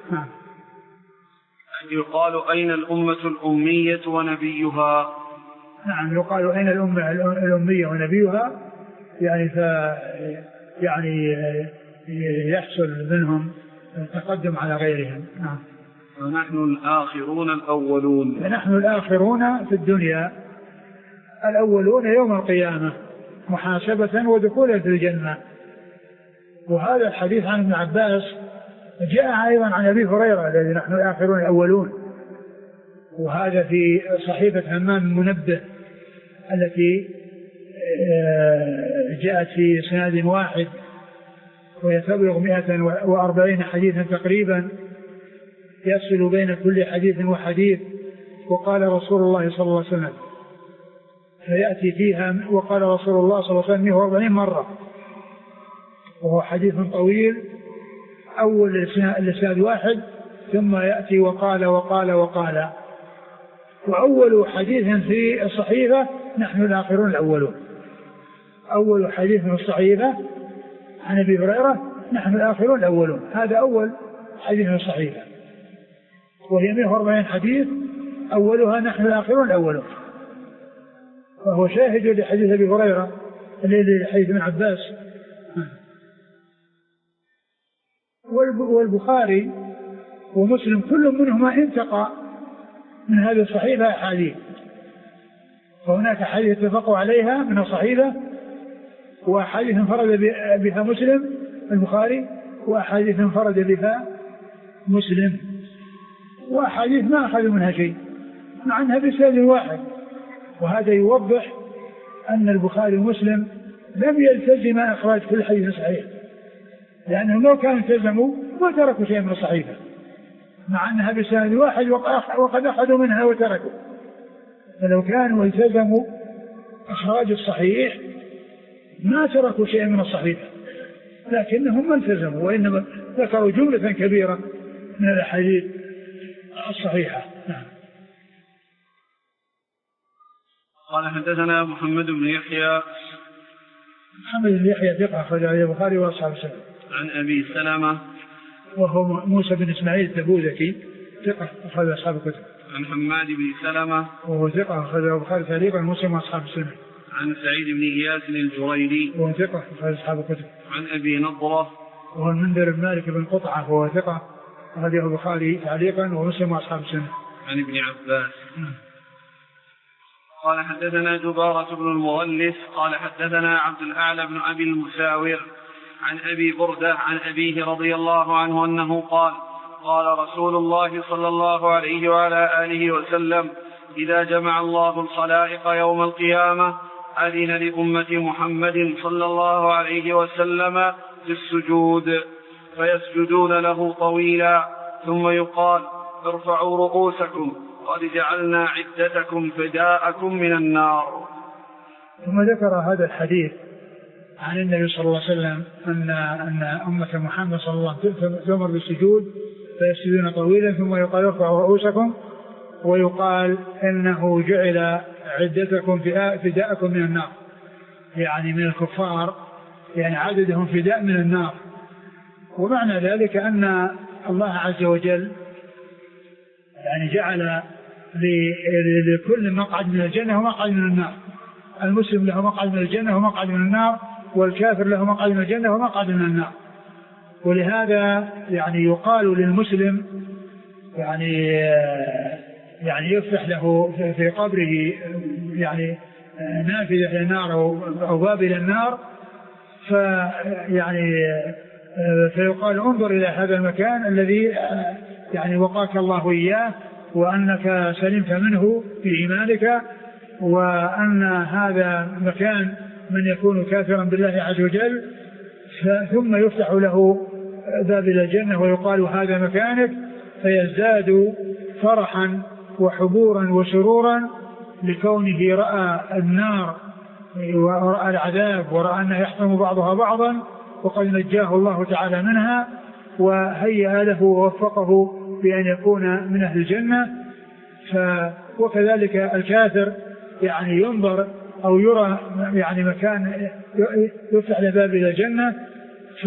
يقال أين الأمة الأمية ونبيها. نعم يقال أين الأمة الأمية ونبيها يعني ف يعني يحصل منهم التقدم على غيرهم. نعم. ونحن الآخرون الأولون نحن الآخرون في الدنيا الأولون يوم القيامة محاسبة ودخولا في الجنة. وهذا الحديث عن ابن عباس جاء أيضا عن أبي هريرة الذي نحن الآخرون الأولون وهذا في صحيفة همام المنبه التي جاءت في سند واحد وهي تبلغ مئة وأربعين حديثا تقريبا يصل بين كل حديث وحديث. وقال رسول الله صلى الله عليه وسلم فيأتي فيها وقال رسول الله صلى الله عليه وسلم مئة وأربعين مرة وهو حديث طويل أول الإسناد واحد ثم يأتي وقال وقال وقال. وأول حديث في الصحيفة نحن الآخرون الأولون. أول حديث في الصحيفة عن أبي هريرة نحن الآخرون الأولون هذا أول حديث في الصحيفة وهي مئة وأربعين حديث أولها نحن الآخرون الأولون وهو شاهد لحديث أبي هريرة لحديث ابن عباس. والبخاري ومسلم كل منهما انتقى من هذه الصحيفة أحاديث فهناك حديث اتفقوا عليها من الصحيفة وأحاديث انفرد بها مسلم البخاري وأحاديث انفرد بها مسلم وأحاديث ما أخذوا منها شيء مع أنها بسند واحد. وهذا يوضح أن البخاري ومسلم لم يلتزم إخراج كل حديث صحيح، لأنهم لو كانوا التزموا ما تركوا شيء من الصحيفة، مع أنها بسند واحد وقد أخذوا منها وتركوا. فلو كانوا التزموا إخراج الصحيح ما تركوا شيء من الصحيفة، لكنهم ما التزموا، وإنما ذكروا جملة كبيرة من الأحاديث الصحيحة. نعم. قال حدثنا محمد بن يحيى. محمد بن يحيى ثقة أخرج له البخاري وأصحاب السنن. عن أبي سلمة وهو موسى بن إسماعيل التبوذكي ثقة أخرج أصحاب الكتب. عن حماد بن سلمة وهو ثقة أخرج له البخاري تعليقا ومسلم وأصحاب السنن. عن سعيد بن إياس الجريري وهو ثقة أخرج أصحاب الكتب. عن أبي نضرة وهو المنذر بن مالك بن قطعة وهو ثقة أخرجه البخاري تعليقا ومسلم وأصحاب السنن. عن ابن عباس. قال حدثنا جبارة بن المغلس قال حدثنا عبد الأعلى بن أبي المساور عن أبي بردة عن أبيه رضي الله عنه أنه قال قال رسول الله صلى الله عليه وعلى آله وسلم إذا جمع الله الخلائق يوم القيامة أذن لأمة محمد صلى الله عليه وسلم في السجود فيسجدون له طويلا ثم يقال ارفعوا رؤوسكم قد جعلنا عدتكم فداءكم من النار. ثم ذكر هذا الحديث عن النبي صلى الله عليه وسلم أن أن أمة محمد صلى الله عليه وسلم تؤمر بالسجود فيسجدون طويلا ثم يقال ارفعوا رؤوسكم ويقال إنه جعل عدتكم فداءكم من النار، يعني من الكفار، يعني عددهم فداء من النار. ومعنى ذلك أن الله عز وجل يعني جعل لكل مقعد من الجنة ومقعد من النار، المسلم له مقعد من الجنة ومقعد من النار، والكافر له مقعد من الجنة ومقعد من النار. ولهذا يعني يقال للمسلم يعني يعني يفتح له في قبره يعني نافذة إلى النار أو باب إلى النار، فيعني فيقال انظر إلى هذا المكان الذي يعني وقاك الله إياه وأنك سلمت منه في إيمانك، وأن هذا مكان من يكون كافرا بالله عز وجل، ثم يفتح له باب إلى الجنة ويقال هذا مكانك، فيزداد فرحا وحبورا وسرورا لكونه رأى النار ورأى العذاب ورأى أنه يحطم بعضها بعضا وقد نجاه الله تعالى منها وهيأ له ووفقه بأن يكون من أهل الجنة. ف وكذلك الكافر يعني ينظر أو يرى يعني مكان يفتح له باب إلى الجنة، ف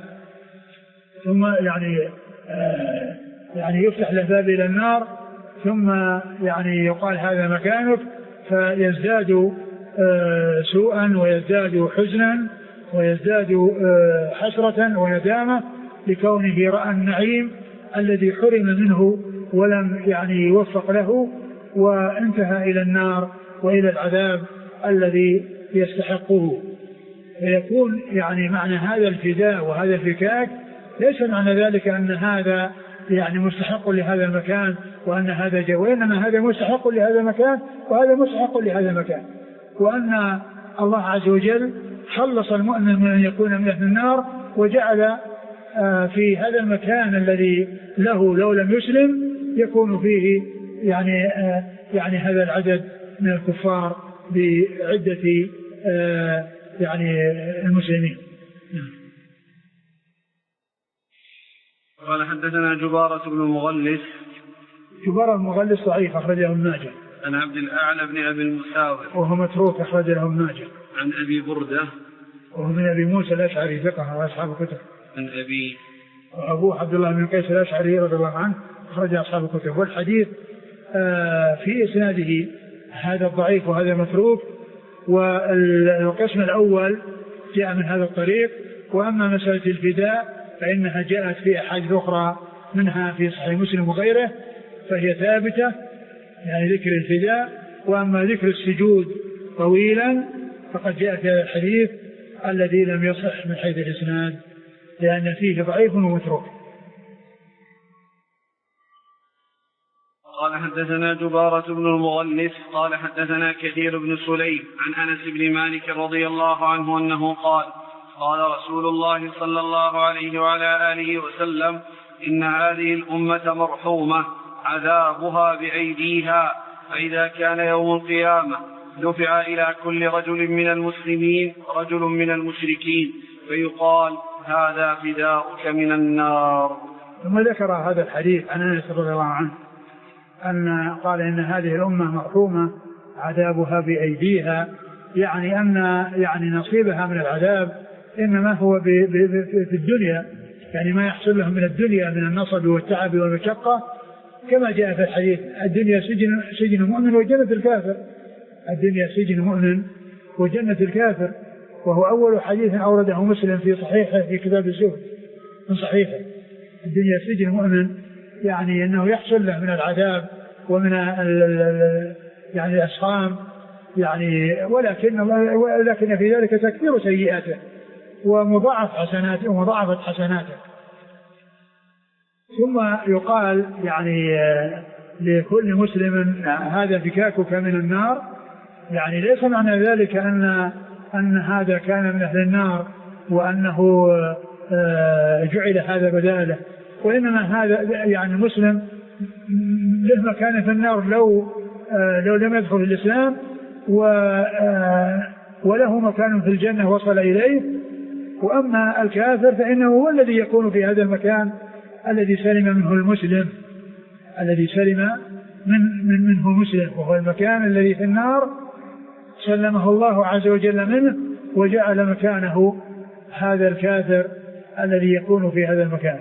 ثم يعني آه يعني يفتح له باب إلى النار، ثم يعني يقال هذا مكانك، فيزداد آه سوءا ويزداد حزنا ويزداد آه حسرة وندامة لكونه رأى النعيم الذي حرم منه ولم يعني يوفق له، وانتهى إلى النار وإلى العذاب الذي يستحقه. فيكون يعني معنى هذا الفداء وهذا الفكاك ليس معنى ذلك أن هذا يعني مستحق لهذا المكان وأن هذا جاء، وإنما هذا مستحق لهذا المكان وهذا مستحق لهذا المكان، وأن الله عز وجل خلص المؤمن من أن يكون من أهل النار وجعل في هذا المكان الذي له لو لم يسلم يكون فيه يعني يعني هذا العدد من الكفار بعدة يعني المسلمين. قال حدثنا جبارة بن المغلس. جبارة المغلس ضعيف أخرجه ابن ماجه. عن عبد الأعلى بن أبي المساور وهو متروك أخرجه ابن ماجه. عن أبي بردة وهو من أبي موسى الأشعري ثقة وأصحاب الكتب. عن أبي أبوه عبد الله بن قيس الأشعري رضي الله عنه أخرج أصحاب الكتب. والحديث آه في إسناده هذا الضعيف وهذا متروك، والقسم الأول جاء من هذا الطريق. وأما مسألة الفداء فإنها جاءت في أحاديث أخرى منها في صحيح مسلم وغيره فهي ثابتة، يعني ذكر الفداء. وأما ذكر السجود طويلا فقد جاء في هذا الحديث الذي لم يصح من حيث الإسناد لأن فيه ضعيف ومتروك. قال حدثنا جبارة بن المغلس قال حدثنا كثير بن سليم عن أنس بن مالك رضي الله عنه أنه قال قال رسول الله صلى الله عليه وعلى آله وسلم إن هذه الأمة مرحومة عذابها بأيديها، فإذا كان يوم القيامة دفع إلى كل رجل من المسلمين رجل من المشركين فيقال هذا فداؤك من النار. ثم ذكر هذا الحديث عن أنس رضي الله عنه أن قال إن هذه الأمة مرحومة عذابها بأيديها، يعني أن يعني نصيبها من العذاب إنما هو في الدنيا، يعني ما يحصل لهم من الدنيا من النصب والتعب والمشقة، كما جاء في الحديث الدنيا سجن سجن مؤمن وجنة الكافر، الدنيا سجن مؤمن وجنة الكافر، وهو أول حديث أورده مسلم في صحيحه في كتاب الزهد من صحيحه. الدنيا سجن مؤمن يعني أنه يحصل له من العذاب ومن يعني الأسقام، يعني ولكن ولكن في ذلك تكثير سيئاته ومضاعف حسناته ومضاعفة حسناته. ثم يقال يعني لكل مسلم هذا فكاكك من النار، يعني ليس معنى ذلك أن أن هذا كان من أهل النار وأنه جعل هذا بداله، وإنما هذا يعني المسلم له مكان في النار لو لو لم يدخل الإسلام، وله مكان في الجنة وصل إليه. وأما الكافر فإنه هو الذي يكون في هذا المكان الذي سلم منه المسلم، الذي سلم من من منه المسلم، وهو المكان الذي في النار سلمه الله عز وجل منه وجعل مكانه هذا الكافر الذي يكون في هذا المكان.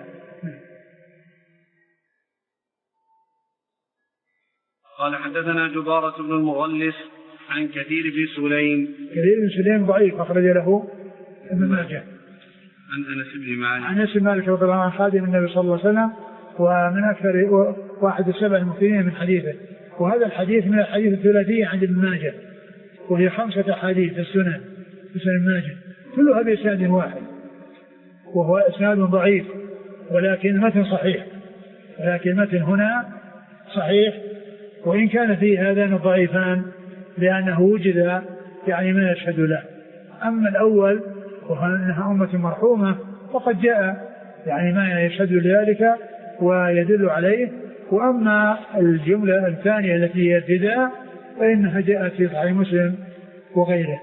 قال حدثنا جبارة بن المغلس عن كثير بن سليم. كثير بن سليم ضعيف أخرج له ابن ماجه. عن أنس بن مالك. عن أنس بن مالك رضي الله عنه خادم النبي صلى الله عليه وسلم ومن أكثر واحد السبع المكثرين من حديثه، وهذا الحديث من الحديث الثلاثية عند ابن ماجه، وهي خمسة حديث في السنن في سنن ابن ماجه كلها بإسناد واحد، وهو إسناد ضعيف ولكن متن صحيح، ولكن متن هنا صحيح، وإن كان فيه هذان الضعيفان لأنه وجد يعني ما يشهد له. أما الأول وهو أنها أمة مرحومة فقد جاء يعني ما يشهد لذلك ويدل عليه. وأما الجملة الثانية التي هي الفداء فإنها جاءت في صحيح مسلم وغيره.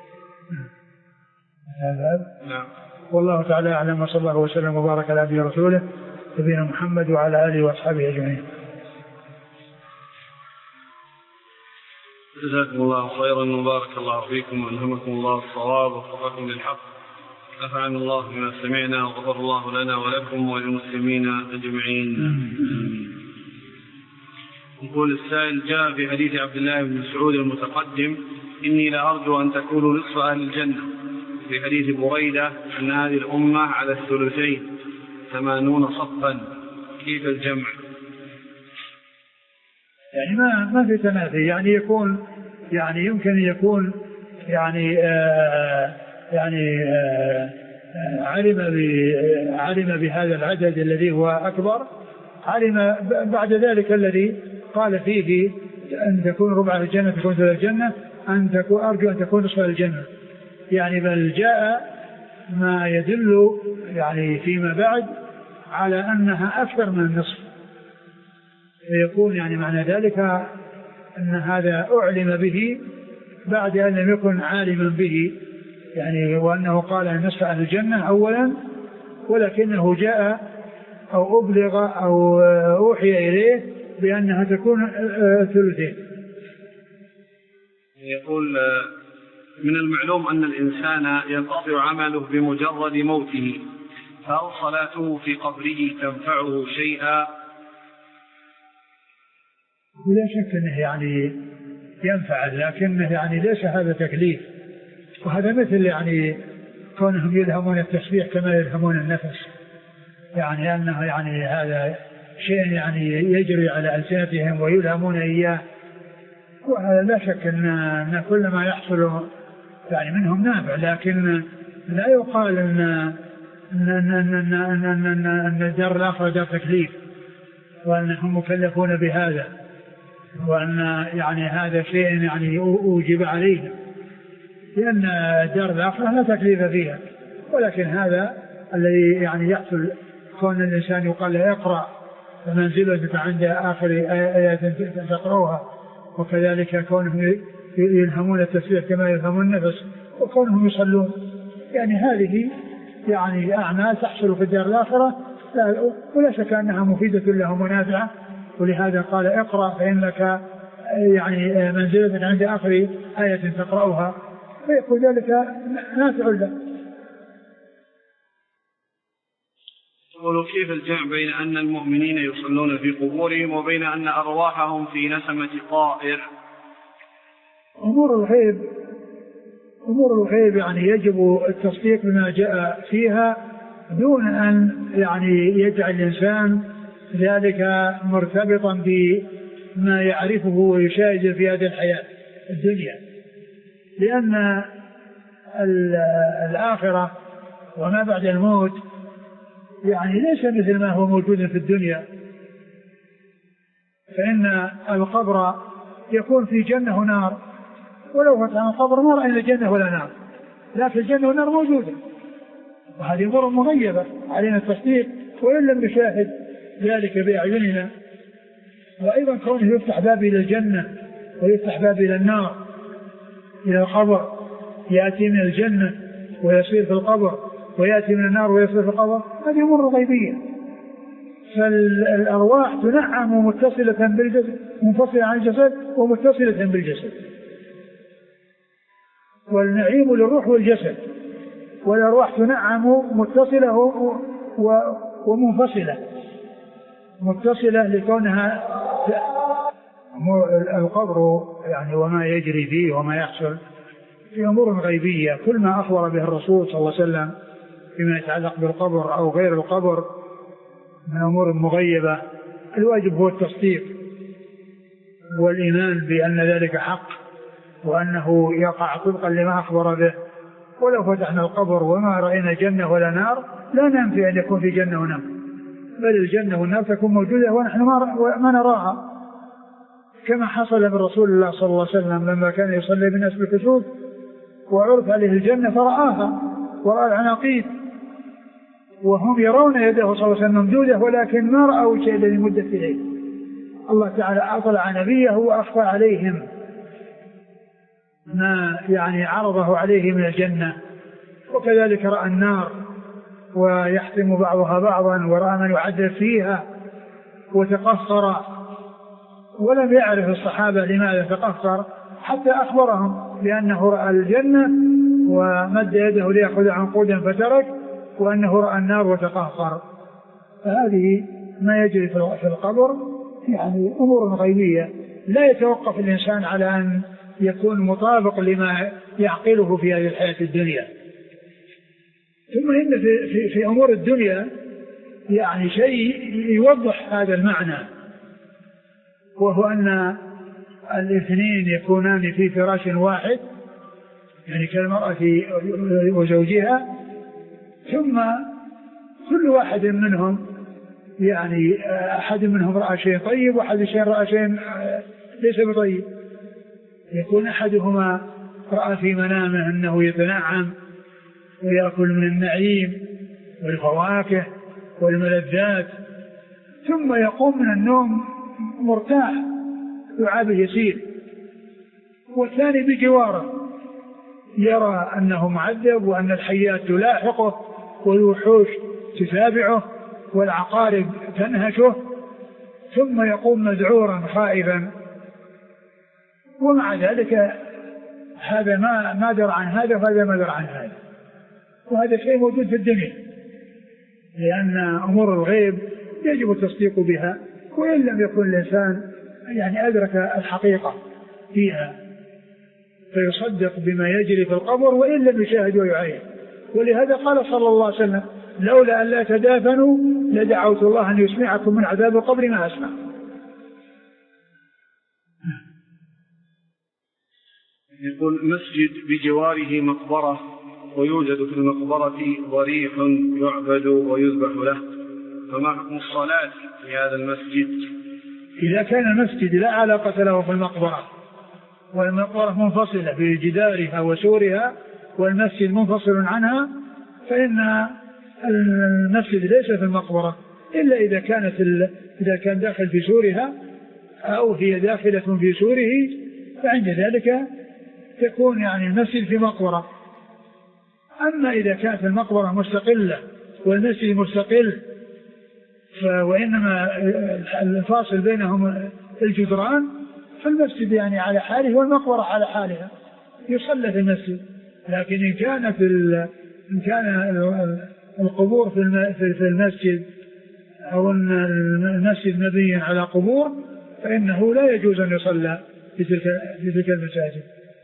نعم. والله تعالى أعلم، وصلى الله وسلم وبارك على نبينا ورسوله نبينا محمد وعلى آله وأصحابه أجمعين. جزاكم الله خيرا وبارك الله فيكم وألهمكم الله الصواب ووفقكم للحق، نفعنا الله بما سمعنا وغفر الله لنا ولكم وللمسلمين أجمعين. يقول السائل: جاء في حديث عبد الله بن مسعود المتقدم إني لأرجو أن تكونوا نصف أهل الجنة، في حديث بريدة أن هذه الأمة على الثلثين ثمانون صفا، كيف الجمع؟ يعني ما ما في تنافي، يعني يكون يعني يمكن أن يكون يعني آه يعني آه علم علم بهذا العدد الذي هو أكبر، علم بعد ذلك الذي قال فيه أن تكون ربع الجنة تكون ثلث الجنة، أن تكون أرجو أن تكون نصف الجنة، يعني بل جاء ما يدل يعني فيما بعد على أنها أكثر من النصف، فيكون يعني معنى ذلك أن هذا أعلم به بعد أن لم يكن عالما به، يعني وأنه قال أن نصف أهل الجنة أولا، ولكنه جاء أو أبلغ أو أوحي إليه بأنها تكون ثلثين. يقول: من المعلوم أن الإنسان ينقطع عمله بمجرد موته، فهل صلاته في قبره تنفعه شيئا؟ لا شك أنه يعني ينفع، لكنه يعني ليس هذا تكليف، وهذا مثل يعني كونهم يلهمون التسبيح كما يلهمون النفس، يعني أنه يعني هذا شيء يعني يجري على ألسنتهم ويلهمون إياه، وهذا لا شك أن, أن كل ما يحصل يعني منهم نافع، لكن لا يقال أن أن أن أن أن أن أن الدار الآخرة دار تكليف وأنهم مكلفون بهذا، وأن يعني هذا شيء يعني أوجب عليهم، لأن دار الآخرة لا تكليف فيها. ولكن هذا الذي يعني يحصل كون الإنسان يقال له اقرأ منزلتك عند آخر آيات تقرأها، وكذلك كونهم يلهمون التسبيح كما يلهمون النفس، وكونهم يصلون، يعني هذه يعني أعمال تحصل في الدار الآخرة ولا شك أنها مفيدة لهم ونافعة. ولهذا قال اقرأ فإنك يعني منزلتك عند آخر آية تقرأها، فيكون ذلك نافع له. يقول كيف الجمع بين أن المؤمنين يصلون في قبورهم وبين أن أرواحهم في نسمة طائر؟ أمور الغيب أمور الغيب يعني يجب التصديق بما جاء فيها دون أن يعني يجعل الإنسان ذلك مرتبطا بما يعرفه ويشاهد في هذه الحياة الدنيا، لأن الآخرة وما بعد الموت يعني ليس مثل ما هو موجود في الدنيا. فإن القبر يكون في جنة ونار، ولو فتح القبر ما رأينا جنة ولا نار، لكن الجنة والنار موجودة، وهذه أمور مغيبة علينا التصديق وإن لم نشاهد ذلك بأعيننا. وأيضا كونه يفتح باب إلى الجنة ويفتح باب إلى النار إلى القبر، يأتي من الجنة ويصير في القبر، ويأتي من النار ويصير في القبر، هذه أمور غيبية. فالأرواح تنعم متصلة بالجسد، منفصلة عن الجسد ومتصلة بالجسد، والنعيم للروح والجسد، والأرواح تنعم متصلة ومنفصلة. متصلة لكونها القبر يعني وما يجري فيه وما يحصل في أمور غيبية، كل ما أخبر به الرسول صلى الله عليه وسلم فيما يتعلق بالقبر أو غير القبر من أمور مغيبة، الواجب هو التصديق والإيمان بأن ذلك حق وأنه يقع طبقا لما أخبر به. ولو فتحنا القبر وما رأينا جنة ولا نار لا ننفي أن يكون في جنة ونار، بل الجنة والنار تكون موجودة ونحن ما نراها، كما حصل برسول الله صلى الله عليه وسلم لما كان يصلي بالناس بالكسوف وعرض عليه الجنة فرآها ورأى العناقيد وهم يرون يده صلى الله عليه وسلم ممدودة، ولكن ما رأوا شيء الذي مدت إليه. الله تعالى أطلع نبيه وأخفى عليهم ما يعني عرضه عليه من الجنة، وكذلك رأى النار ويحتم بعضها بعضا، ورأى من يعذب فيها وتقصر، ولم يعرف الصحابة لماذا تقصر حتى أخبرهم بأنه رأى الجنة ومد يده ليأخذ عنقودا فترك، وأنه رأى النار وتقهقر. فهذه ما يجري في القبر يعني أمور غيبية لا يتوقف الإنسان على أن يكون مطابق لما يعقله في هذه الحياة الدنيا. ثم إن في, في, في أمور الدنيا يعني شيء يوضح هذا المعنى، وهو أن الاثنين يكونان في فراش واحد، يعني كالمرأة وزوجها، ثم كل واحد منهم يعني أحد منهم رأى شيء طيب وأحد شيء رأى شيء ليس بطيب. يكون أحدهما رأى في منامه أنه يتنعم ويأكل من النعيم والفواكه والملذات، ثم يقوم من النوم مرتاح وعابه يسير، والثاني بجواره يرى أنه معذب وأن الحيات تلاحقه والوحوش تتابعه والعقارب تنهشه، ثم يقوم مذعورا خائفا. ومع ذلك هذا ما ما درى عن هذا وهذا ما درى عن هذا، وهذا شيء موجود في الدنيا، لأن أمور الغيب يجب التصديق بها وإن لم يكن الإنسان يعني أدرك الحقيقة فيها، فيصدق بما يجري في القبر وإن لم يشاهد ويعاين. ولهذا قال صلى الله عليه وسلم: لولا أن لا تدافنوا لدعوت الله أن يسمعكم من عذاب القبر ما أسمع. يقول: مسجد بجواره مقبرة ويوجد في المقبرة ضريح يعبد ويذبح له، فما حكم الصلاة في هذا المسجد؟ إذا كان المسجد لا علاقة له في المقبرة والمقبرة منفصلة بجدارها وسورها والمسجد منفصل عنها فإن المسجد ليس في المقبرة إلا إذا كانت إذا كان داخل في سورها أو هي داخلة في سوره فعند ذلك تكون يعني المسجد في مقبرة. أما إذا كانت المقبرة مستقلة والمسجد مستقل وإنما الفاصل بينهم الجدران فالمسجد يعني على حاله والمقبرة على حالها يصلى في المسجد. لكن إن كان في إن كان القبور في المسجد أو أن المسجد مبني على قبور فإنه لا يجوز أن يصلى في تلك في تلك المساجد.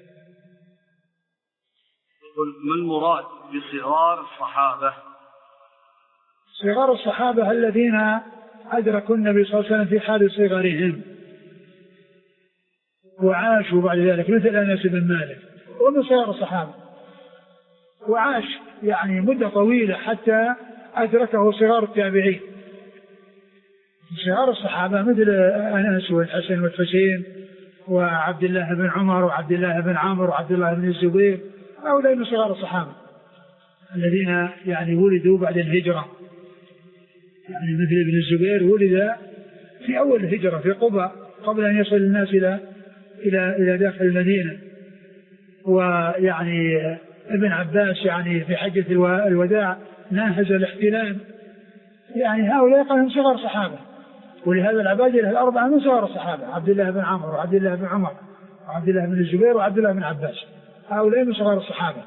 ما المراد بصغار الصحابة؟ صغار الصحابة الذين أدركوا النبي صلى الله عليه وسلم في حال صغرهم وعاشوا بعد ذلك مثل أنس بن مالك ومن صغار الصحابة وعاش يعني مدة طويلة حتى أدركه صغار التابعين. صغار الصحابة مثل أنس والحسن والحسين وعبد الله بن عمر وعبد الله بن عمرو وعبد الله بن الزبير هؤلاء من صغار الصحابة الذين يعني ولدوا بعد الهجرة. يعني مثل ابن الزبير ولد في أول الهجرة في قباء قبل أن يصل الناس إلى إلى إلى داخل المدينة. ويعني ابن عباس يعني في حجة الوداع ناهز الاحتلال. يعني هؤلاء قالوا من صغار الصحابة. ولهذا العبادلة الأربعة من صغار الصحابة عبد الله بن عمرو وعبد الله بن عمر وعبد الله بن الزبير وعبد الله بن عباس هؤلاء من صغار الصحابة.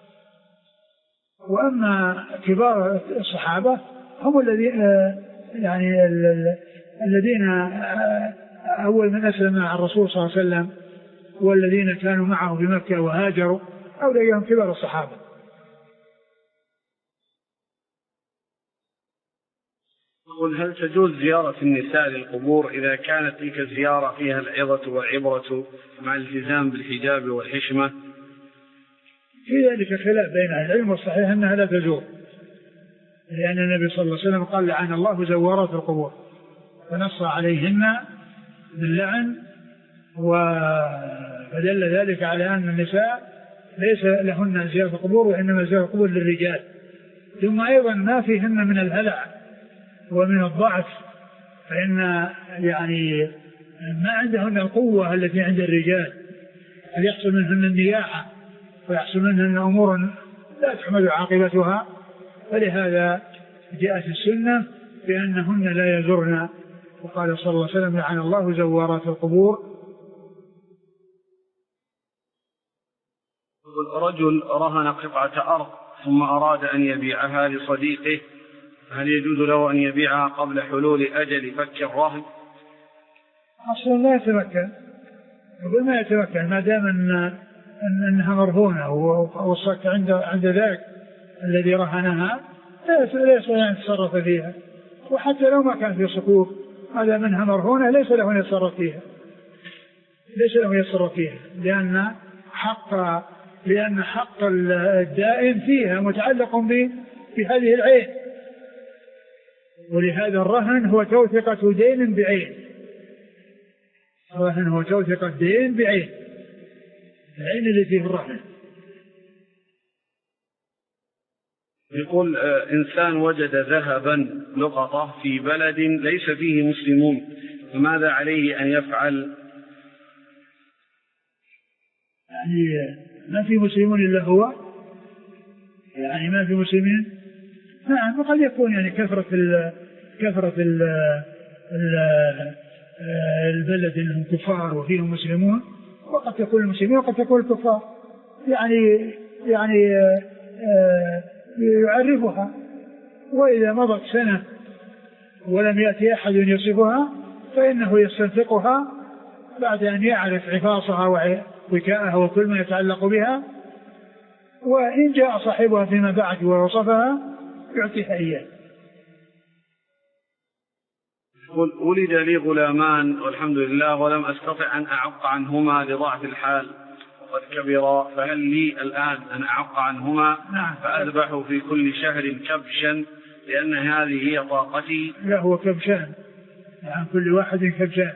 وأما كبار الصحابة هم الذين يعني الذين أول من أسلم مع الرسول صلى الله عليه وسلم والذين كانوا معه في مكة وهاجروا هؤلاء هم كبار الصحابة. قل هل تجوز زيارة النساء للقبور إذا كانت تلك الزيارة فيها العظة والعبرة مع الالتزام بالحجاب والحشمة؟ في ذلك خلاف بين أهل العلم والصحيح أنها لا تجوز لأن النبي صلى الله عليه وسلم قال لعن الله زوارات القبور فنص عليهن باللعن فدل ذلك على أن النساء ليس لهن زيارة القبور وإنما زيارة القبور للرجال. ثم أيضا ما فيهن من الهلع ومن الضعف فإن يعني ما عندهن القوة التي عند الرجال هل يحصل منهن النياحة ويحصل منهن أمور لا تحمل عاقبتها. فلهذا جاءت السنة بأنهن لا يزرن وقال صلى الله عليه وسلم لعن الله زوارات القبور. رجل رهن قطعة أرض ثم أراد أن يبيعها لصديقه هل يجوز له أن يبيعها قبل حلول أجل فك الرهن؟ أصلا لا يتمكن يقول ما يتمكن ما دام أن أنها مرهونة والصك عند عند ذاك الذي رهنها لا يستطيع أن يتصرف فيها. وحتى لو ما كان في صكوك هذا منها مرهونة ليس له أن يتصرف فيها ليس له أن يتصرف فيها لأن حق لأن حق الدائن فيها متعلق بهذه العين. ولهذا الرهن هو توثيقة دين بعين. الرهن هو توثيقة دين بعين العين التي في الرهن. يقول آه إنسان وجد ذهبا لقطة في بلد ليس فيه مسلمون فماذا عليه أن يفعل؟ يعني ما في مسلمون إلا هو يعني ما في مسلمين. نعم وقد يكون يعني كثرة ال كثرة ال ال البلد انهم كفار وفيهم مسلمون وقد تكون المسلمين وقد تكون الكفار يعني يعني يعرفها. وإذا مضت سنة ولم يأتي أحد يصفها فإنه يستنفقها بعد أن يعرف عفاصها ووكاءها وكل ما يتعلق بها. وإن جاء صاحبها فيما بعد ووصفها يعطيها إياه. ولد لي غلامان والحمد لله ولم أستطع أن أعق عنهما لضعف الحال وقد كبرا فهل لي الآن أن أعق عنهما نعم. فأذبح في كل شهر كبشا لأن هذه هي طاقتي؟ لا هو كبشان عن كل واحد كبشان.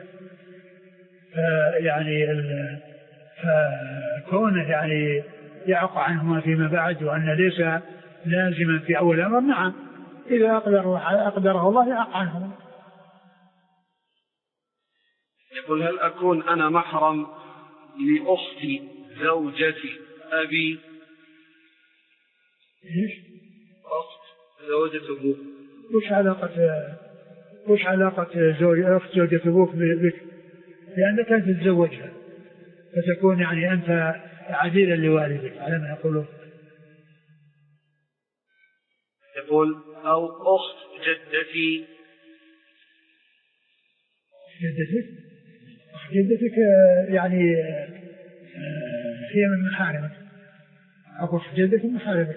يعني فكونه يعني يعق عنهما فيما بعد وأن ليس لازما في أول الأمر، نعم إذا أقدره, أقدره الله يعق عنهما. يقول هل أكون أنا محرم لأختي زوجة أبي؟ إيش؟ أخت زوجة أبوك. وش علاقة وش علاقة زوج أخت زوجة أبوك بك؟ لأنك أنت تتزوجها فتكون يعني أنت عديلا لوالدك على ما يقولون. يقول أو أخت جدتي. جدتك جدتك يعني هي من محارمك، أو أخت جدتك من محارمك.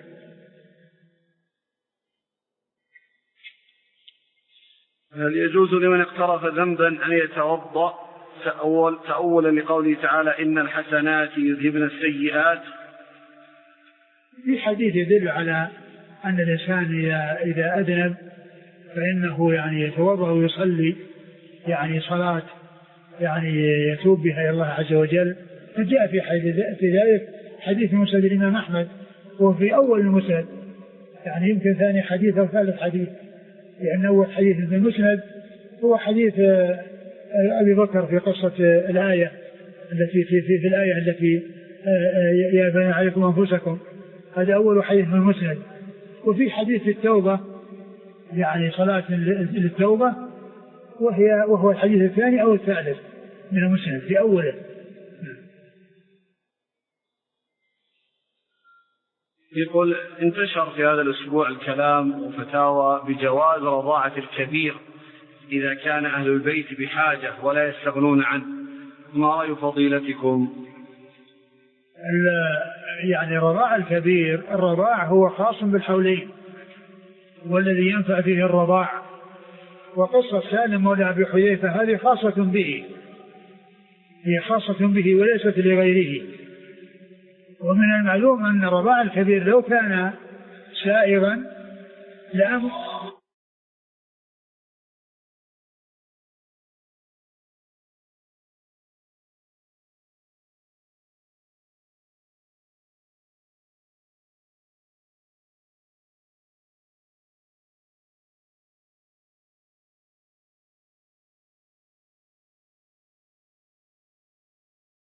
هل يجوز لمن اقترف ذنبا أن يتوضأ تأول تأولا لقوله تعالى إن الحسنات يذهبن السيئات؟ في حديث يدل على أن الإنسان إذا أذنب فإنه يعني يتوضأ ويصلي يعني صلاة يعني يتوب بها إلى الله عز وجل. فجاء في حديث في ذلك حديث مسند الإمام أحمد وفي أول المسند، يعني يمكن ثاني حديث أو ثالث حديث، لأن أول حديث في المسند هو حديث أبي بكر في قصة الآية التي في, في, في الآية التي يا بني عليكم أنفسكم، هذا أول حديث في المسند. وفي حديث التوبة يعني صلاة للتوبة وهي وهو الحديث الثاني أو الثالث من المسند في أوله. يقول انتشر في هذا الأسبوع الكلام وفتاوى بجواز رضاعة الكبير إذا كان أهل البيت بحاجة ولا يستغنون عنه، ما رأي فضيلتكم؟ يعني رضاع الكبير، الرضاع هو خاص بالحولين والذي ينفع فيه الرضاع، وقصة سالم مولى أبي حذيفة هذه خاصة به، هي خاصة به وليست لغيره. ومن المعلوم أن رضاع الكبير لو كان سائغا لأمر